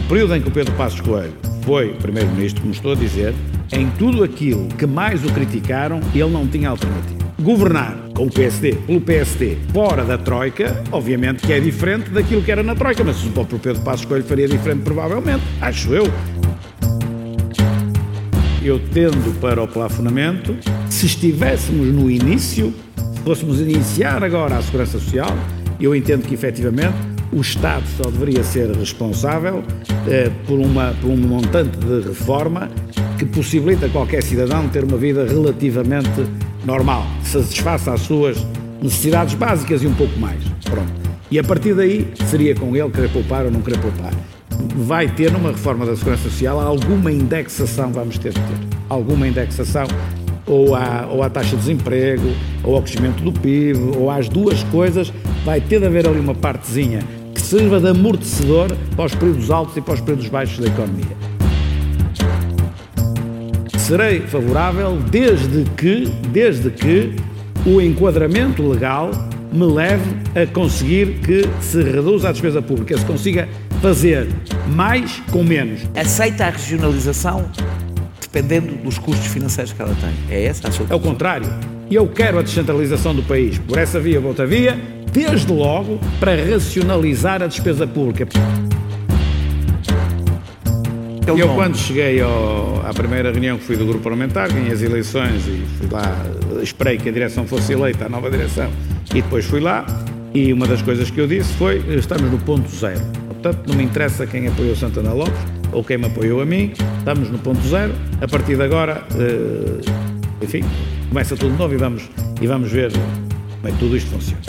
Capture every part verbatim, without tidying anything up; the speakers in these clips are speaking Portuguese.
período em que o Pedro Passos Coelho foi primeiro-ministro, como estou a dizer, em tudo aquilo que mais o criticaram, ele não tinha alternativa. Governar com o P S D, pelo P S D, fora da Troika, obviamente que é diferente daquilo que era na Troika, mas o próprio Pedro Passos Coelho faria diferente provavelmente, acho eu. Eu tendo para o plafonamento, se estivéssemos no início, se fôssemos iniciar agora a Segurança Social, eu entendo que efetivamente o Estado só deveria ser responsável eh, por, uma, por um montante de reforma que possibilita a qualquer cidadão ter uma vida relativamente normal, que satisfaça as suas necessidades básicas e um pouco mais. Pronto. E a partir daí seria com ele querer poupar ou não querer poupar. Vai ter numa reforma da Segurança Social alguma indexação, vamos ter de ter. Alguma indexação ou à, ou à taxa de desemprego, ou ao crescimento do P I B, ou às duas coisas, vai ter de haver ali uma partezinha que sirva de amortecedor para os períodos altos e para os períodos baixos da economia. Serei favorável desde que, desde que o enquadramento legal me leve a conseguir que se reduza a despesa pública, se consiga fazer mais com menos. Aceita a regionalização dependendo dos custos financeiros que ela tem? É essa a sua? É o contrário. Eu quero a descentralização do país, por essa via ou outra via, desde logo para racionalizar a despesa pública. Eu, eu quando cheguei ao, à primeira reunião que fui do grupo parlamentar, ganhei as eleições e fui lá, esperei que a direção fosse eleita, a nova direção, e depois fui lá, e uma das coisas que eu disse foi, estamos no ponto zero. Portanto, não me interessa quem apoiou Santana Lopes ou quem me apoiou a mim, estamos no ponto zero, a partir de agora, uh, enfim, começa tudo de novo e vamos, e vamos ver como é que tudo isto funciona.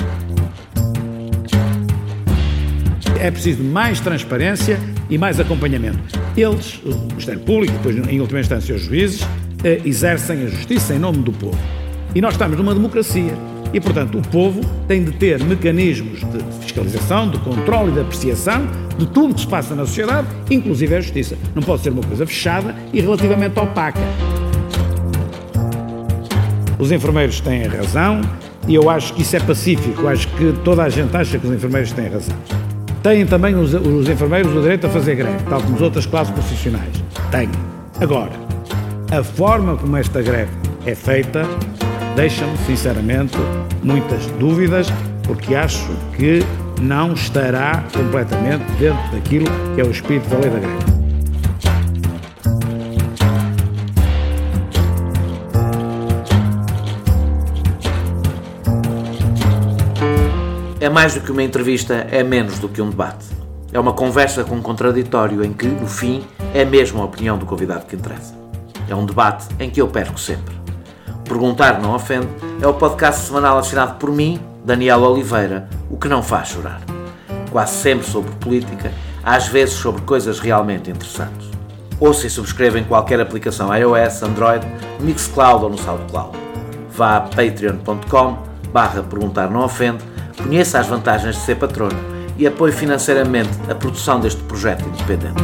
É preciso mais transparência e mais acompanhamento. Eles, o Ministério Público, depois em última instância os juízes, eh, exercem a justiça em nome do povo. E nós estamos numa democracia. E, portanto, o povo tem de ter mecanismos de fiscalização, de controle e de apreciação de tudo que se passa na sociedade, inclusive a justiça. Não pode ser uma coisa fechada e relativamente opaca. Os enfermeiros têm razão e eu acho que isso é pacífico. Eu acho que toda a gente acha que os enfermeiros têm razão. Têm também os, os enfermeiros o direito a fazer greve, tal como as outras classes profissionais. Têm. Agora, a forma como esta greve é feita deixa-me, sinceramente, muitas dúvidas, porque acho que não estará completamente dentro daquilo que é o espírito da lei da greve. É mais do que uma entrevista, é menos do que um debate. É uma conversa com um contraditório em que, no fim, é mesmo a opinião do convidado que interessa. É um debate em que eu perco sempre. Perguntar Não Ofende é o podcast semanal assinado por mim, Daniel Oliveira, o que não faz chorar. Quase sempre sobre política, às vezes sobre coisas realmente interessantes. Ouça e subscreva em qualquer aplicação iOS, Android, Mixcloud ou no SoundCloud. Vá a patreon ponto com barra perguntar não ofende, conheça as vantagens de ser patrono e apoie financeiramente a produção deste projeto independente.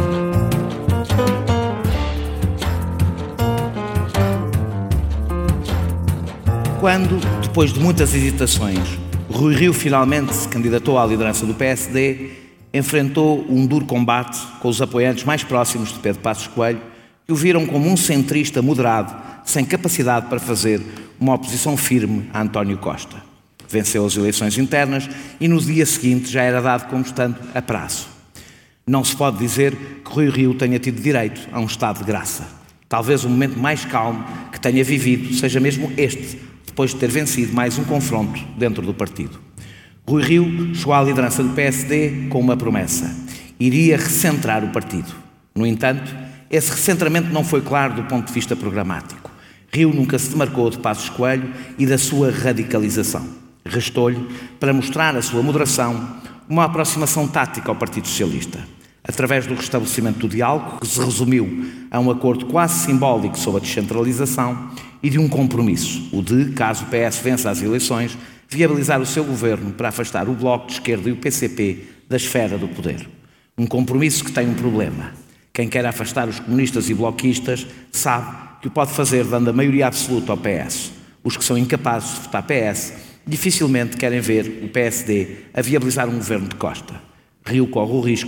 Quando, depois de muitas hesitações, Rui Rio finalmente se candidatou à liderança do P S D, enfrentou um duro combate com os apoiantes mais próximos de Pedro Passos Coelho, que o viram como um centrista moderado, sem capacidade para fazer uma oposição firme a António Costa. Venceu as eleições internas e no dia seguinte já era dado como estando a prazo. Não se pode dizer que Rui Rio tenha tido direito a um estado de graça. Talvez o momento mais calmo que tenha vivido seja mesmo este, depois de ter vencido mais um confronto dentro do partido. Rui Rio chegou à liderança do P S D com uma promessa: iria recentrar o partido. No entanto, esse recentramento não foi claro do ponto de vista programático. Rio nunca se demarcou de Passos Coelho e da sua radicalização. Restou-lhe, para mostrar a sua moderação, uma aproximação tática ao Partido Socialista, através do restabelecimento do diálogo, que se resumiu a um acordo quase simbólico sobre a descentralização, e de um compromisso, o de, caso o P S vença as eleições, viabilizar o seu governo para afastar o Bloco de Esquerda e o P C P da esfera do poder. Um compromisso que tem um problema. Quem quer afastar os comunistas e bloquistas sabe que o pode fazer dando a maioria absoluta ao P S. Os que são incapazes de votar P S dificilmente querem ver o P S D a viabilizar um governo de Costa. Rio corre o risco,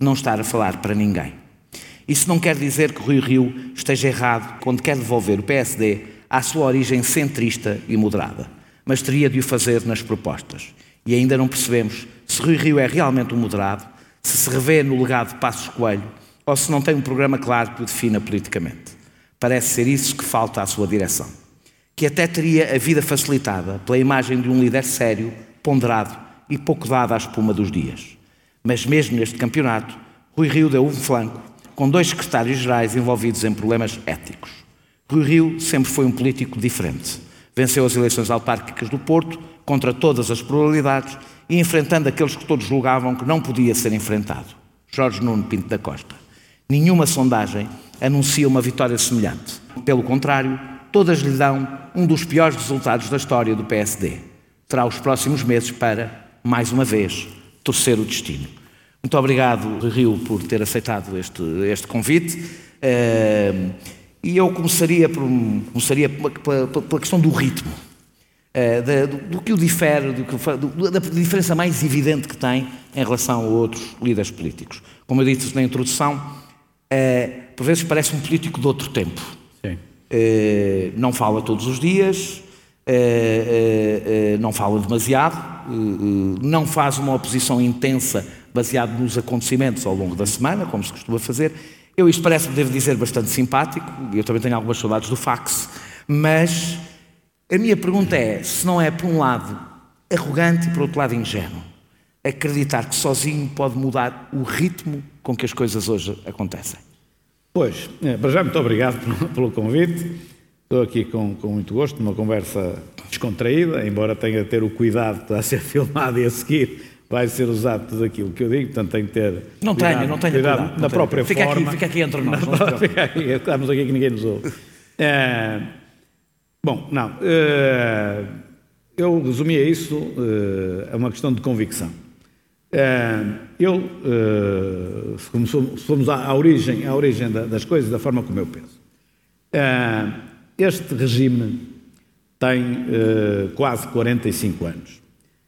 não estar a falar para ninguém. Isso não quer dizer que Rui Rio esteja errado quando quer devolver o P S D à sua origem centrista e moderada, mas teria de o fazer nas propostas. E ainda não percebemos se Rui Rio é realmente um moderado, se se revê no legado de Passos Coelho ou se não tem um programa claro que o defina politicamente. Parece ser isso que falta à sua direção, que até teria a vida facilitada pela imagem de um líder sério, ponderado e pouco dado à espuma dos dias. Mas mesmo neste campeonato, Rui Rio deu um flanco com dois secretários-gerais envolvidos em problemas éticos. Rui Rio sempre foi um político diferente. Venceu as eleições autárquicas do Porto contra todas as probabilidades e enfrentando aqueles que todos julgavam que não podia ser enfrentado. Jorge Nuno Pinto da Costa. Nenhuma sondagem anuncia uma vitória semelhante. Pelo contrário, todas lhe dão um dos piores resultados da história do P S D. Terá os próximos meses para, mais uma vez, torcer o destino. Muito obrigado, Rui Rio, por ter aceitado este, este convite. Uh, e eu começaria, por, começaria pela, pela, pela questão do ritmo, uh, da, do, do que o difere, do que, do, da diferença mais evidente que tem em relação a outros líderes políticos. Como eu disse na introdução, uh, por vezes parece um político de outro tempo. Sim. Uh, não fala todos os dias, uh, uh, uh, não fala demasiado, uh, uh, não faz uma oposição intensa baseado nos acontecimentos ao longo da semana, como se costuma fazer. Eu, isto parece-me, devo dizer, bastante simpático, eu também tenho algumas saudades do fax, mas a minha pergunta é, se não é, por um lado, arrogante e, por outro lado, ingênuo, acreditar que sozinho pode mudar o ritmo com que as coisas hoje acontecem? Pois, para já, muito obrigado pelo convite. Estou aqui com, com muito gosto, numa conversa descontraída, embora tenha de ter o cuidado que está a ser filmado e a seguir vai ser usado tudo aquilo que eu digo, portanto tenho que ter não cuidado, tenho, não tenho cuidado, cuidado na não própria fica forma. Aqui, fica aqui entre nós. Não, fica aqui, estamos aqui que ninguém nos ouve. É, bom, não, é, eu resumia isso é, a uma questão de convicção. É, eu, é, se, começou, se formos à, à origem, à origem da, das coisas, da forma como eu penso, é, este regime tem é, quase quarenta e cinco anos.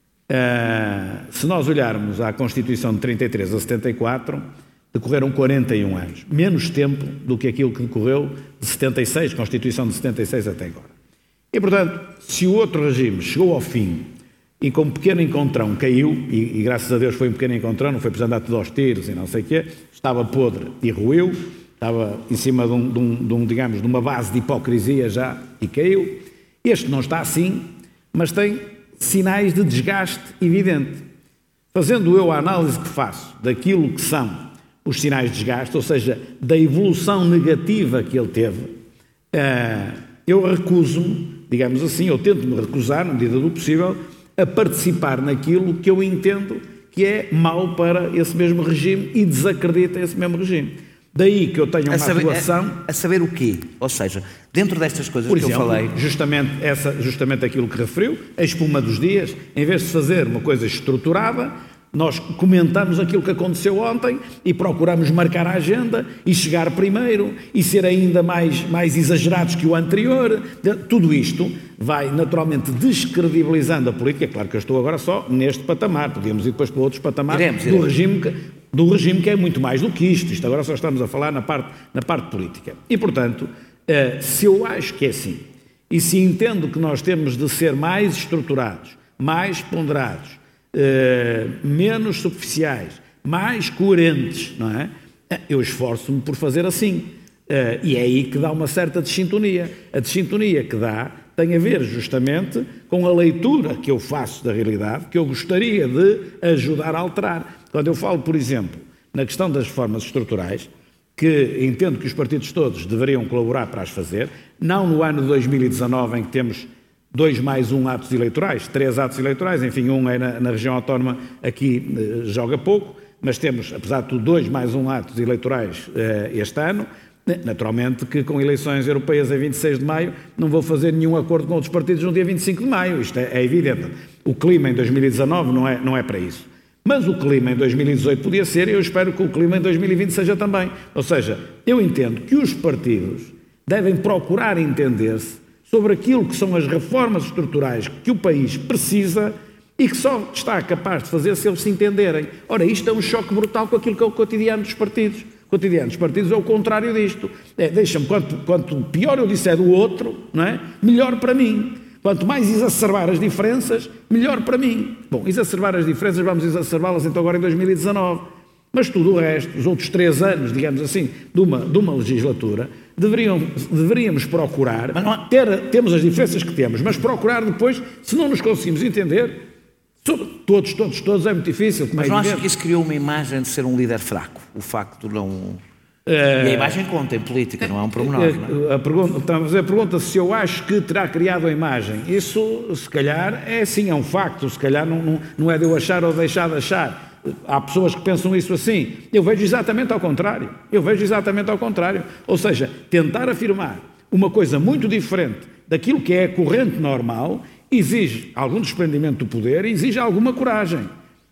Uh, se nós olharmos à Constituição de trinta e três a setenta e quatro, decorreram quarenta e um anos, menos tempo do que aquilo que decorreu de setenta e seis, Constituição de setenta e seis até agora. E, portanto, se o outro regime chegou ao fim e com um pequeno encontrão caiu, e, e graças a Deus foi um pequeno encontrão, não foi precisando dar tudo aos tiros e não sei o quê, estava podre e ruiu, estava em cima de, um, de, um, de, um, digamos, de uma base de hipocrisia já e caiu. Este não está assim, mas tem sinais de desgaste evidente. Fazendo eu a análise que faço daquilo que são os sinais de desgaste, ou seja, da evolução negativa que ele teve, eu recuso-me, digamos assim, eu tento-me recusar, na medida do possível, a participar naquilo que eu entendo que é mau para esse mesmo regime e desacredita esse mesmo regime. Daí que eu tenho uma a saber, atuação... A, a saber o quê? Ou seja, dentro destas coisas por que exemplo, eu falei... Justamente, essa, justamente aquilo que referiu, a espuma dos dias, em vez de fazer uma coisa estruturada, nós comentamos aquilo que aconteceu ontem e procuramos marcar a agenda e chegar primeiro e ser ainda mais, mais exagerados que o anterior. Tudo isto vai naturalmente descredibilizando a política. É claro que eu estou agora só neste patamar, podíamos ir depois para outros patamares iremos, do, iremos. Regime que, do regime que é muito mais do que isto. Isto agora só estamos a falar na parte, na parte política. E, portanto, se eu acho que é assim, e se entendo que nós temos de ser mais estruturados, mais ponderados, Uh, menos superficiais, mais coerentes, não é? Eu esforço-me por fazer assim. Uh, e é aí que dá uma certa desintonia. A desintonia que dá tem a ver justamente com a leitura que eu faço da realidade, que eu gostaria de ajudar a alterar. Quando eu falo, por exemplo, na questão das reformas estruturais, que entendo que os partidos todos deveriam colaborar para as fazer, não no ano de dois mil e dezanove, em que temos dois mais um atos eleitorais, três atos eleitorais, enfim, um é na, na região autónoma, aqui eh, joga pouco, mas temos, apesar de tudo, dois mais um atos eleitorais eh, este ano. Naturalmente que com eleições europeias a vinte e seis de maio não vou fazer nenhum acordo com outros partidos no dia vinte e cinco de maio, isto é, é evidente. O clima em dois mil e dezanove não é, não é para isso. Mas o clima em dois mil e dezoito podia ser e eu espero que o clima em dois mil e vinte seja também. Ou seja, eu entendo que os partidos devem procurar entender-se sobre aquilo que são as reformas estruturais que o país precisa e que só está capaz de fazer se eles se entenderem. Ora, isto é um choque brutal com aquilo que é o cotidiano dos partidos. O cotidiano dos partidos é o contrário disto. É, deixa-me, quanto, quanto pior eu disser do outro, não é? Melhor para mim. Quanto mais exacerbar as diferenças, melhor para mim. Bom, exacerbar as diferenças, vamos exacerbá-las então agora em dois mil e dezanove. Mas tudo o resto, os outros três anos, digamos assim, de uma, de uma legislatura, deveriam, deveríamos procurar, mas não há... ter, temos as diferenças que temos, mas procurar depois, se não nos conseguimos entender, todos, todos, todos, é muito difícil. Mas é não evidente. acha que isso criou uma imagem de ser um líder fraco? O facto de não... E a imagem conta em política, não é um pormenor, não é? A pergunta, estamos a pergunta se eu acho que terá criado a imagem. Isso, se calhar, é sim, é um facto. Se calhar não, não, não é de eu achar ou deixar de achar. Há pessoas que pensam isso assim. Eu vejo exatamente ao contrário. Eu vejo exatamente ao contrário. Ou seja, tentar afirmar uma coisa muito diferente daquilo que é a corrente normal exige algum desprendimento do poder e exige alguma coragem.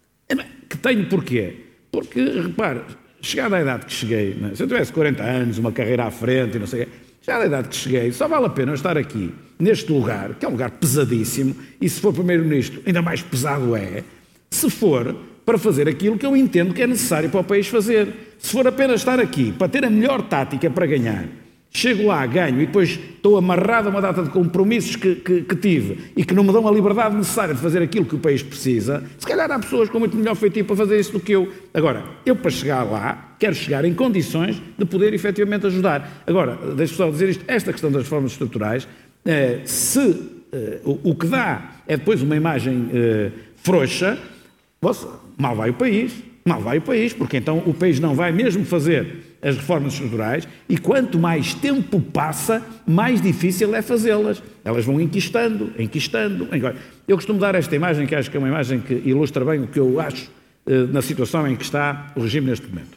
Que tenho porquê? Porque, repare... Chegada à idade que cheguei, né? Se eu tivesse quarenta anos, uma carreira à frente e não sei o quê, chegada à idade que cheguei, só vale a pena eu estar aqui, neste lugar, que é um lugar pesadíssimo, e se for primeiro-ministro, ainda mais pesado é, se for para fazer aquilo que eu entendo que é necessário para o país fazer. Se for apenas estar aqui para ter a melhor tática para ganhar, chego lá, ganho e depois estou amarrado a uma data de compromissos que, que, que tive e que não me dão a liberdade necessária de fazer aquilo que o país precisa, se calhar há pessoas com muito melhor feitio para fazer isso do que eu. Agora, eu para chegar lá, quero chegar em condições de poder efetivamente ajudar. Agora, deixo só dizer isto, esta questão das reformas estruturais, eh, se eh, o, o que dá é depois uma imagem eh, frouxa, poxa, mal vai o país, mal vai o país, porque então o país não vai mesmo fazer as reformas estruturais e quanto mais tempo passa, mais difícil é fazê-las. Elas vão enquistando, enquistando. Eu costumo dar esta imagem, que acho que é uma imagem que ilustra bem o que eu acho eh, na situação em que está o regime neste momento.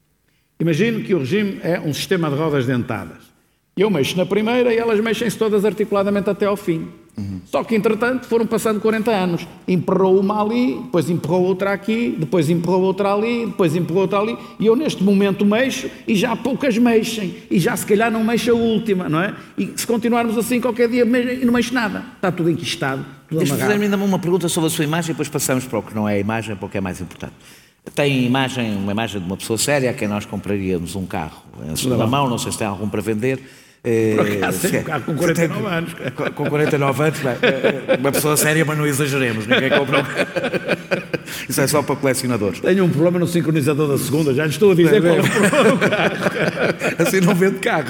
Imagino que o regime é um sistema de rodas dentadas. Eu mexo na primeira e elas mexem-se todas articuladamente até ao fim. Uhum. Só que, entretanto, foram passando quarenta anos. Emperrou uma ali, depois emperrou outra aqui, depois emperrou outra ali, depois emperrou outra ali, e eu neste momento mexo e já poucas mexem, e já se calhar não mexe a última, não é? E se continuarmos assim, qualquer dia e não mexe nada. Está tudo enquistado, tudo Deixa-me amarrado. fazer ainda uma pergunta sobre a sua imagem e depois passamos para o que não é a imagem, para o que é mais importante. Tem imagem, uma imagem de uma pessoa séria a quem nós compraríamos um carro em segunda mão, não sei se tem algum para vender. Por acaso, tem um carro com quarenta e nove anos. Com quarenta e nove anos, uma pessoa séria, mas não exageremos, ninguém compra um... Isso é só para colecionadores. Tenho um problema no sincronizador da segunda, já lhe estou a dizer qual é o problema do carro. Assim não vende carros.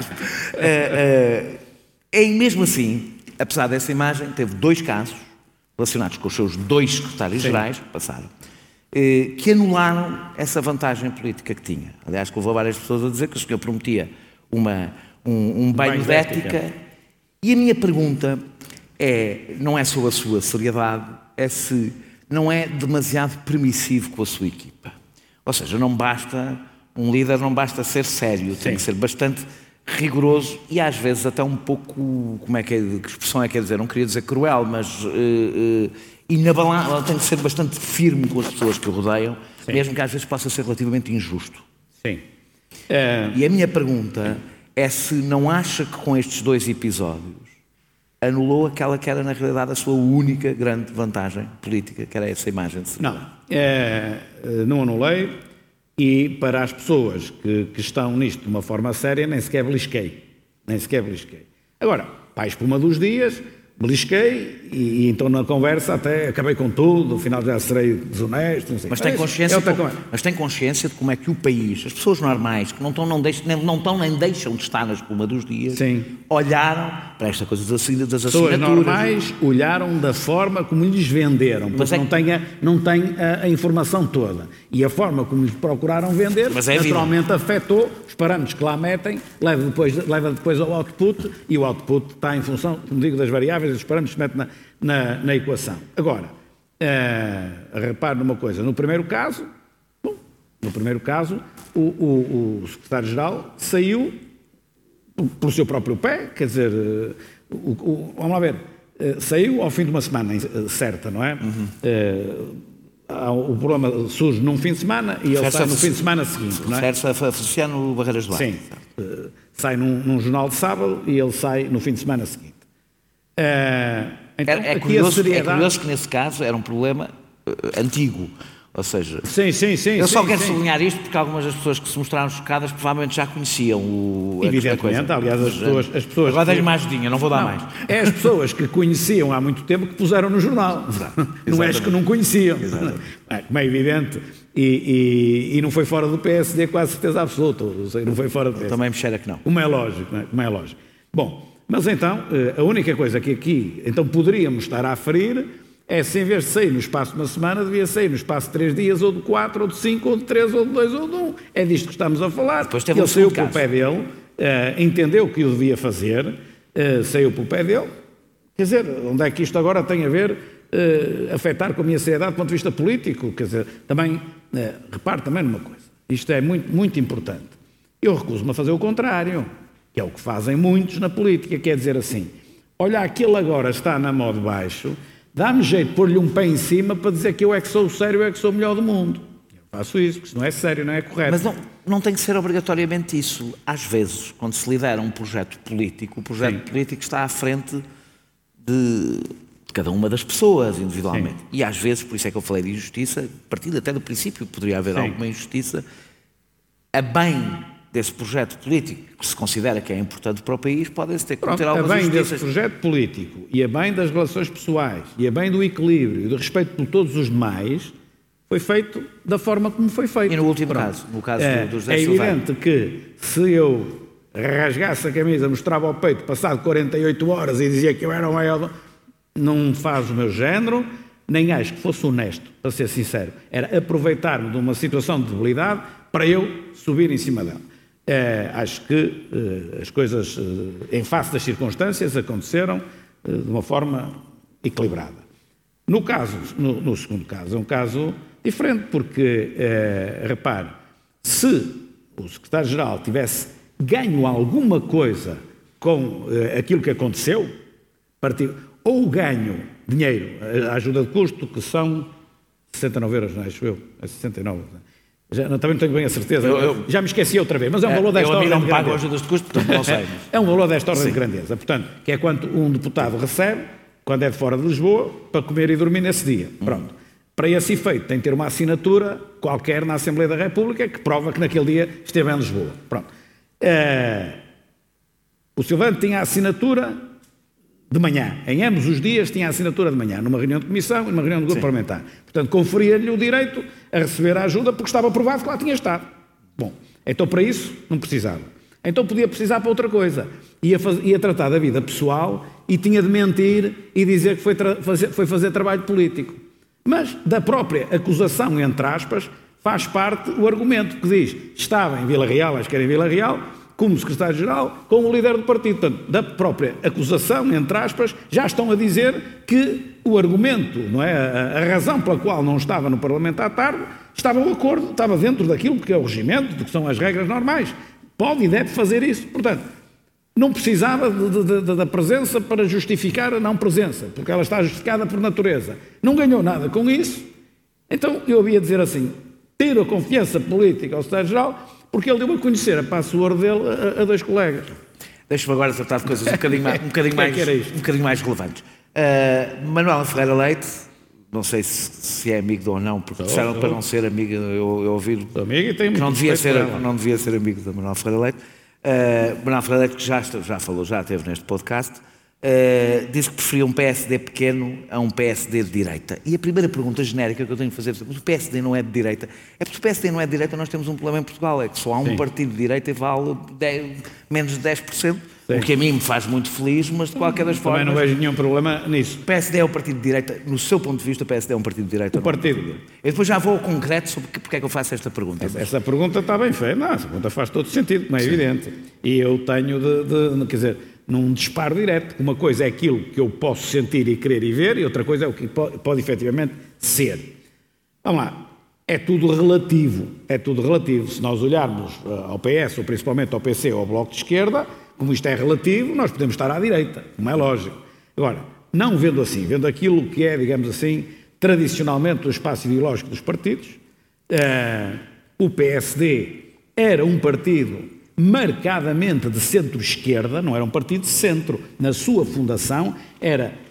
É, é, e mesmo assim, apesar dessa imagem, teve dois casos relacionados com os seus dois secretários-gerais, que passaram, que anularam essa vantagem política que tinha. Aliás, que levou várias pessoas a dizer que o senhor prometia uma... um, um banho de ética. E a minha pergunta é, não é sobre a sua seriedade, é se não é demasiado permissivo com a sua equipa. Ou seja, não basta, um líder não basta ser sério, tem Sim. que ser bastante rigoroso e às vezes até um pouco, como é que é, que expressão é que quer dizer, não queria dizer cruel, mas uh, uh, inabalável, tem que ser bastante firme com as pessoas que o rodeiam, Sim. mesmo que às vezes possa ser relativamente injusto. Sim. Uh, e a minha pergunta é se não acha que com estes dois episódios anulou aquela que era na realidade a sua única grande vantagem política, que era essa imagem de Não, é, não anulei e para as pessoas que, que estão nisto de uma forma séria nem sequer belisquei, nem sequer belisquei. Agora, para a espuma dos dias, belisquei e, e então na conversa até acabei com tudo, no final já serei desonesto, não sei. Mas tem, consciência como, mas tem consciência de como é que o país, as pessoas normais, que não estão, não deixam, nem, não estão nem deixam de estar na espuma dos dias, Sim. olharam para esta coisa das assinaturas. Pessoas normais olharam da forma como lhes venderam, porque é que... não têm, a, não têm a, a informação toda. E a forma como lhes procuraram vender, mas é naturalmente afetou os parâmetros que lá metem, leva depois, leva depois ao output, e o output está em função, como digo, das variáveis, dos parâmetros que se metem na, na, na equação. Agora, uh, repare numa coisa, no primeiro caso, bom, no primeiro caso, o, o, o secretário-geral saiu pelo seu próprio pé, quer dizer, uh, o, o, vamos lá ver, uh, saiu ao fim de uma semana uh, certa, não é? Uhum. Uh, o problema surge num fim de semana e ele sai no fim de semana seguinte, não é? Certo, a Feliciano Barreiras do Ar. Sim, uh, sai num, num jornal de sábado e ele sai no fim de semana seguinte. Uh, Então, é, é, curioso, é curioso que nesse caso era um problema uh, antigo. Ou seja, sim, sim, sim, eu só sim, quero sim. sublinhar isto porque algumas das pessoas que se mostraram chocadas provavelmente já conheciam o, Evidentemente, coisa. aliás, as pessoas... As pessoas Agora que... dei-lhe mais dinheiro, não vou dar não, mais. É as pessoas que conheciam há muito tempo que puseram no jornal. Não é as que não conheciam. É, como é evidente. E, e, e não foi fora do P S D, quase certeza absoluta. Não foi fora do P S D. Também me cheira que não. Como é lógico, não é? Como é lógico. Bom, mas então, a única coisa que aqui então poderíamos estar a aferir é se em vez de sair no espaço de uma semana, devia sair no espaço de três dias, ou de quatro, ou de cinco, ou de três, ou de dois, ou de um. É disto que estamos a falar. Depois teve Ele um saiu caso. pelo pé dele, uh, entendeu que o devia fazer, uh, saiu pelo pé dele. Quer dizer, onde é que isto agora tem a ver, uh, afetar com a minha seriedade do ponto de vista político? Quer dizer, também, uh, repare também numa coisa. Isto é muito, muito importante. Eu recuso-me a fazer o contrário, que é o que fazem muitos na política, quer dizer assim, olha, aquele agora está na mão de baixo, dá-me jeito de pôr-lhe um pé em cima para dizer que eu é que sou o sério, eu é que sou o melhor do mundo. Eu faço isso, porque isso não é sério, não é correto. Mas não, não tem que ser obrigatoriamente isso. Às vezes, quando se lidera um projeto político, o projeto Sim. político está à frente de, de cada uma das pessoas, individualmente. Sim. E às vezes, por isso é que eu falei de injustiça, partindo até do princípio que poderia haver Sim. alguma injustiça, a bem desse projeto político, que se considera que é importante para o país, podem-se ter que Pronto, ter algumas a bem injustiças. desse projeto político, e a bem das relações pessoais, e a bem do equilíbrio, e do respeito por todos os demais, foi feito da forma como foi feito. E no último Pronto. caso, no caso é, do, do José É Silveira. evidente que se eu rasgasse a camisa, mostrava ao peito, passado quarenta e oito horas, e dizia que eu era o maior, não faz o meu género, nem acho que fosse honesto, para ser sincero. Era aproveitar-me de uma situação de debilidade para eu subir em cima dela. É, acho que uh, as coisas, uh, em face das circunstâncias, aconteceram uh, de uma forma equilibrada. No caso, no, no segundo caso, é um caso diferente, porque, uh, repare, se o secretário-geral tivesse ganho alguma coisa com uh, aquilo que aconteceu, partiu, ou ganho dinheiro, a ajuda de custo, que são sessenta e nove euros, não é? Acho eu, é sessenta e nove, não é? Já, também não tenho bem a certeza, eu, eu, já me esqueci outra vez, mas é um valor desta ordem de grandeza. Eu a mim não pago ajudas de custo, portanto não sei. É um valor desta ordem Sim. de grandeza, portanto, que é quanto um deputado recebe, quando é de fora de Lisboa, para comer e dormir nesse dia. Hum. Pronto. Para esse efeito, tem que ter uma assinatura qualquer na Assembleia da República que prova que naquele dia esteve em Lisboa. Pronto. Uh, o Silvano tinha a assinatura de manhã. Em ambos os dias tinha a assinatura de manhã, numa reunião de comissão e numa reunião de grupo Sim. parlamentar. Portanto, conferia-lhe o direito a receber a ajuda porque estava provado que lá tinha estado. Bom, então para isso não precisava. Então podia precisar para outra coisa. Ia, faz, ia tratar da vida pessoal e tinha de mentir e dizer que foi, fazer, foi fazer trabalho político. Mas da própria acusação, entre aspas, faz parte o argumento que diz estava em Vila Real, acho que era em Vila Real, como secretário-geral, com o líder do partido. Portanto, da própria acusação, entre aspas, já estão a dizer que o argumento, não é, a, a razão pela qual não estava no Parlamento à tarde, estava o acordo, estava dentro daquilo que é o regimento, do que são as regras normais. Pode e deve fazer isso. Portanto, não precisava de, de, de, da presença para justificar a não presença, porque ela está justificada por natureza. Não ganhou nada com isso. Então, eu havia de dizer assim, ter a confiança política ao secretário-geral, porque ele deu a conhecer a password dele a, a dois colegas. Deixa-me agora tratar de coisas um bocadinho mais, um bocadinho mais, um bocadinho mais relevantes. Uh, Manuela Ferreira Leite, não sei se, se é amigo ou não, porque disseram para não ser amiga, eu, eu ouvi amiga tem que não devia, ser, não devia ser amigo da Manuela Ferreira Leite. Uh, Manuela Ferreira Leite, que já, já falou, já esteve neste podcast, uh, disse que preferia um P S D pequeno a um P S D de direita. E a primeira pergunta genérica que eu tenho que fazer é, mas o P S D não é de direita? É porque o P S D não é de direita, nós temos um problema em Portugal, é que só há um Sim. partido de direita e vale dez, menos de dez por cento, Sim. o que a mim me faz muito feliz, mas de qualquer das Também formas... não vejo nenhum problema nisso. O P S D é o partido de direita, no seu ponto de vista, o P S D é um partido de direita? O partido. Eu depois já vou ao concreto sobre porque é que eu faço esta pergunta. Essa, essa pergunta está bem feita, não, essa pergunta faz todo sentido, como é Sim. evidente. E eu tenho de, de, quer dizer, num disparo direto, uma coisa é aquilo que eu posso sentir e querer e ver, e outra coisa é o que pode, pode efetivamente ser. Vamos lá. É tudo relativo, é tudo relativo. Se nós olharmos ao P S, ou principalmente ao P C ou ao Bloco de Esquerda, como isto é relativo, nós podemos estar à direita, como é lógico. Agora, não vendo assim, vendo aquilo que é, digamos assim, tradicionalmente o espaço ideológico dos partidos, uh, o P S D era um partido marcadamente de centro-esquerda, não era um partido de centro. Na sua fundação era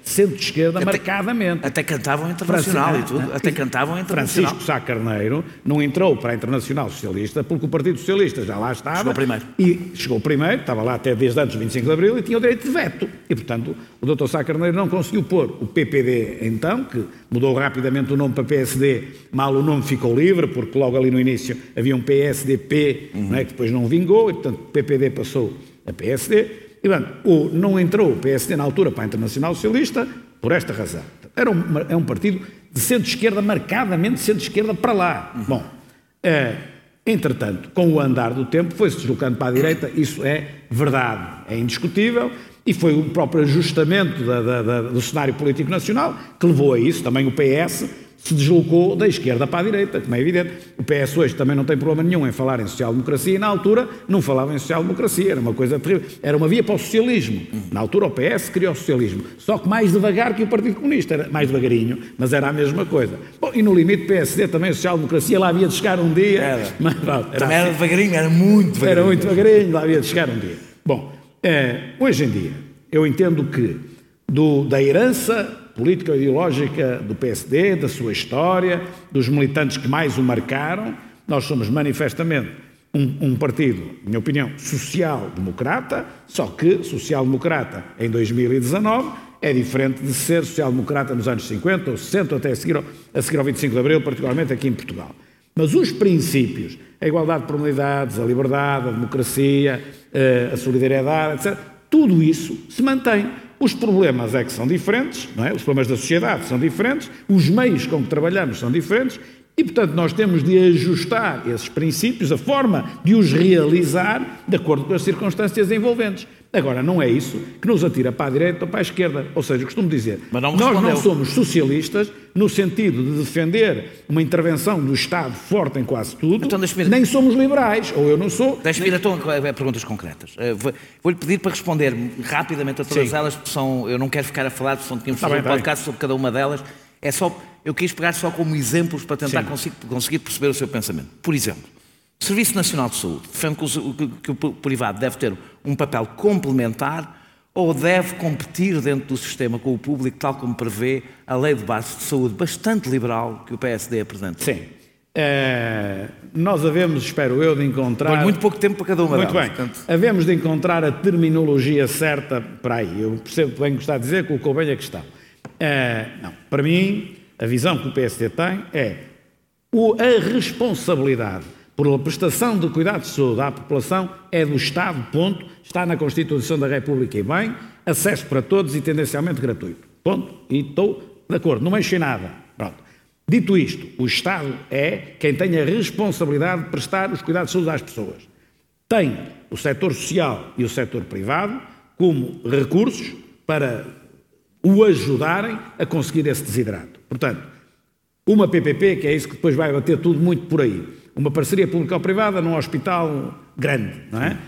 centro-esquerda até, marcadamente. Até cantavam Internacional Francisco, e tudo. Até cantavam Internacional. Francisco Sá Carneiro não entrou para a Internacional Socialista porque o Partido Socialista já lá estava. Chegou primeiro. E chegou primeiro, estava lá até desde antes do vinte e cinco de Abril e tinha o direito de veto. E, portanto, o doutor Sá Carneiro não conseguiu pôr o P P D, então, que mudou rapidamente o nome para P S D, mal o nome ficou livre, porque logo ali no início havia um P S D P, uhum. não é, que depois não vingou, e, portanto, o P P D passou a P S D. E, portanto, o, não entrou o P S D na altura para a Internacional Socialista por esta razão. Era um, é um partido de centro-esquerda, marcadamente centro-esquerda para lá. Uhum. Bom, é, entretanto, com o andar do tempo, foi-se deslocando para a direita, isso é verdade, é indiscutível, e foi o próprio ajustamento da, da, da, do cenário político nacional que levou a isso. Também o P S se deslocou da esquerda para a direita, como é evidente. O P S hoje também não tem problema nenhum em falar em social-democracia, e na altura não falava em social-democracia, era uma coisa terrível, era uma via para o socialismo. Na altura o P S criou o socialismo, só que mais devagar que o Partido Comunista, era mais devagarinho, mas era a mesma coisa. Bom, e no limite o P S D também, a social-democracia, lá havia de chegar um dia. Era, mas, pronto, era, também era devagarinho, era muito devagarinho. Era muito devagarinho, lá havia de chegar um dia. Bom, é, hoje em dia, eu entendo que do, da herança política e ideológica do P S D, da sua história, dos militantes que mais o marcaram, nós somos manifestamente um, um partido, na minha opinião, social-democrata, só que social-democrata em dois mil e dezanove é diferente de ser social-democrata nos anos cinquenta ou sessenta, até a seguir, a seguir ao vinte e cinco de Abril, particularmente aqui em Portugal. Mas os princípios, a igualdade de probabilidades, a liberdade, a democracia, a solidariedade, etcétera, tudo isso se mantém. Os problemas é que são diferentes, não é? Os problemas da sociedade são diferentes, os meios com que trabalhamos são diferentes e, portanto, nós temos de ajustar esses princípios, a forma de os realizar de acordo com as circunstâncias envolventes. Agora, não é isso que nos atira para a direita ou para a esquerda. Ou seja, costumo dizer, Mas não nós não somos socialistas no sentido de defender uma intervenção do Estado forte em quase tudo, então, nem somos liberais, ou eu não sou. Deixe-me ir então a perguntas concretas. Vou-lhe pedir para responder rapidamente a todas Sim. elas, porque são, eu não quero ficar a falar, porque tínhamos Tá fazer bem, um podcast sobre cada uma delas. É só, eu quis pegar só como exemplos para tentar conseguir, conseguir perceber o seu pensamento. Por exemplo, o Serviço Nacional de Saúde defende que o, que, que o privado deve ter um papel complementar ou deve competir dentro do sistema com o público, tal como prevê a Lei de Base de Saúde, bastante liberal, que o P S D apresenta? Sim. É, nós havemos, espero eu, de encontrar... Foi muito pouco tempo para cada uma Muito delas. bem. Portanto... Havemos de encontrar a terminologia certa para aí. Eu percebo bem o que está a dizer, colocou bem a questão. É, não, para mim, a visão que o P S D tem é o, a responsabilidade por prestação de cuidados de saúde à população é do Estado, ponto, está na Constituição da República e bem, acesso para todos e tendencialmente gratuito, ponto, e estou de acordo, não mexo em nada, pronto. Dito isto, o Estado é quem tem a responsabilidade de prestar os cuidados de saúde às pessoas. Tem o setor social e o setor privado como recursos para o ajudarem a conseguir esse desidrato. Portanto, uma P P P, que é isso que depois vai bater tudo muito por aí, uma parceria público-privada num hospital grande, não é?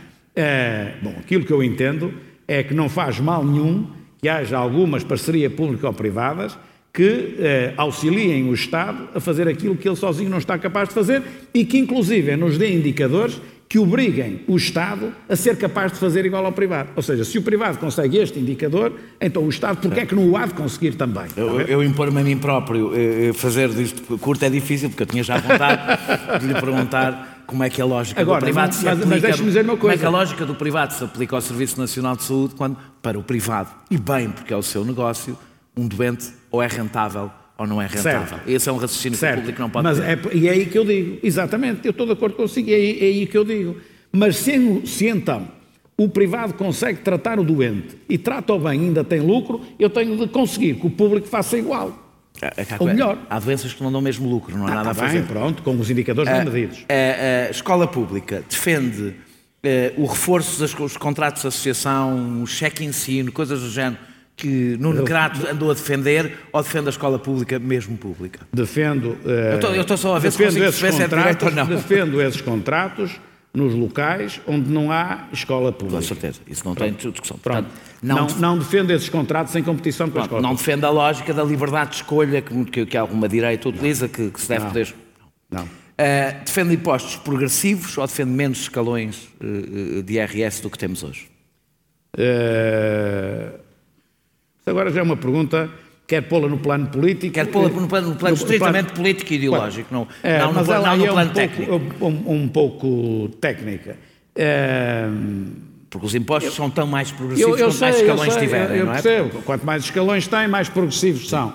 É? Bom, aquilo que eu entendo é que não faz mal nenhum que haja algumas parcerias público-privadas que eh, auxiliem o Estado a fazer aquilo que ele sozinho não está capaz de fazer e que, inclusive, nos dê indicadores que obriguem o Estado a ser capaz de fazer igual ao privado. Ou seja, se o privado consegue este indicador, então o Estado, porque é que não o há de conseguir também? Eu, eu impor-me a mim próprio fazer disto curto é difícil, porque eu tinha já vontade de lhe perguntar como é que a lógica Agora, do privado mas, se mas, aplica... mas deixe-me dizer uma coisa. Como é que a lógica do privado se aplica ao Serviço Nacional de Saúde quando, para o privado, e bem, porque é o seu negócio, um doente ou é rentável ou não é rentável. Certo. Esse é um raciocínio certo. Que o público não pode mas ter. É, e é aí que eu digo, exatamente, eu estou de acordo consigo, é aí, é aí que eu digo. Mas se, se então o privado consegue tratar o doente e trata-o bem e ainda tem lucro, eu tenho de conseguir que o público faça igual. Ou melhor. Há doenças que não dão mesmo lucro, não há ah, nada tá a fazer. Bem, pronto, com os indicadores bem medidos. A, a escola pública defende uh, o reforço dos, dos contratos de associação, o cheque ensino, coisas do género, que Nuno Crato andou a defender, ou defende a escola pública, mesmo pública? Defendo... Uh, eu estou só a ver se consigo perceber se é direito ou não. Defendo esses contratos nos locais onde não há escola pública. Com certeza, isso não Pronto. tem discussão. Pronto. Portanto, não, não, def... não defende esses contratos em competição com Pronto, a escola não pública. defende a lógica da liberdade de escolha que, que, que alguma direita utiliza, que, que se deve não. poder... Não. Uh, defende impostos progressivos ou defende menos escalões uh, de I R S do que temos hoje? Uh... Agora já é uma pergunta, quer pô-la no plano político... Quer pô-la no plano, no plano no estritamente plano, político e ideológico, não, é, não, mas no, ela não no é plano um técnico. Pouco, um, um, um pouco técnica. É... Porque os impostos eu, são tão mais progressivos eu, eu quanto sei, mais escalões eu sei, tiverem, eu não é? percebo. Quanto mais escalões têm, mais progressivos são.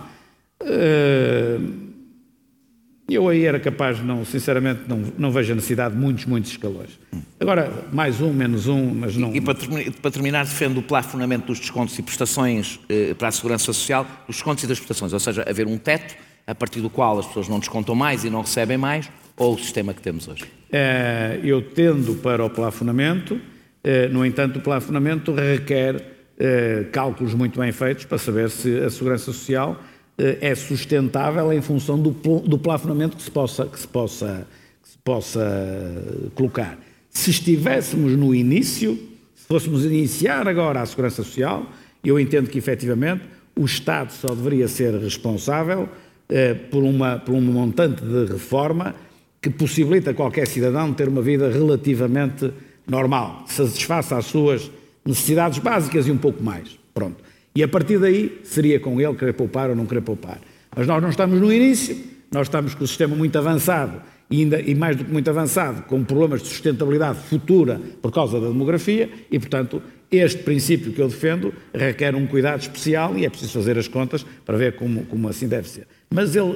Uh, eu aí era capaz, de não, sinceramente, não, não vejo a necessidade de muitos, muitos escalões. Agora, mais um, menos um, mas não... E, e para, terminar, para terminar, defendo o plafonamento dos descontos e prestações eh, para a Segurança Social, dos descontos e das prestações, ou seja, haver um teto a partir do qual as pessoas não descontam mais e não recebem mais, ou o sistema que temos hoje? Uh, eu tendo para o plafonamento, uh, no entanto, o plafonamento requer uh, cálculos muito bem feitos para saber se a Segurança Social é sustentável em função do, do plafonamento que se possa, que se possa, que se possa colocar. Se estivéssemos no início, se fôssemos iniciar agora a Segurança Social, eu entendo que, efetivamente, o Estado só deveria ser responsável eh, por, uma, por um montante de reforma que possibilita a qualquer cidadão ter uma vida relativamente normal, que satisfaça as suas necessidades básicas e um pouco mais. Pronto. E a partir daí seria com ele querer poupar ou não querer poupar. Mas nós não estamos no início, nós estamos com o sistema muito avançado e, ainda, e mais do que muito avançado, com problemas de sustentabilidade futura por causa da demografia e, portanto, este princípio que eu defendo requer um cuidado especial e é preciso fazer as contas para ver como, como assim deve ser. Mas ele,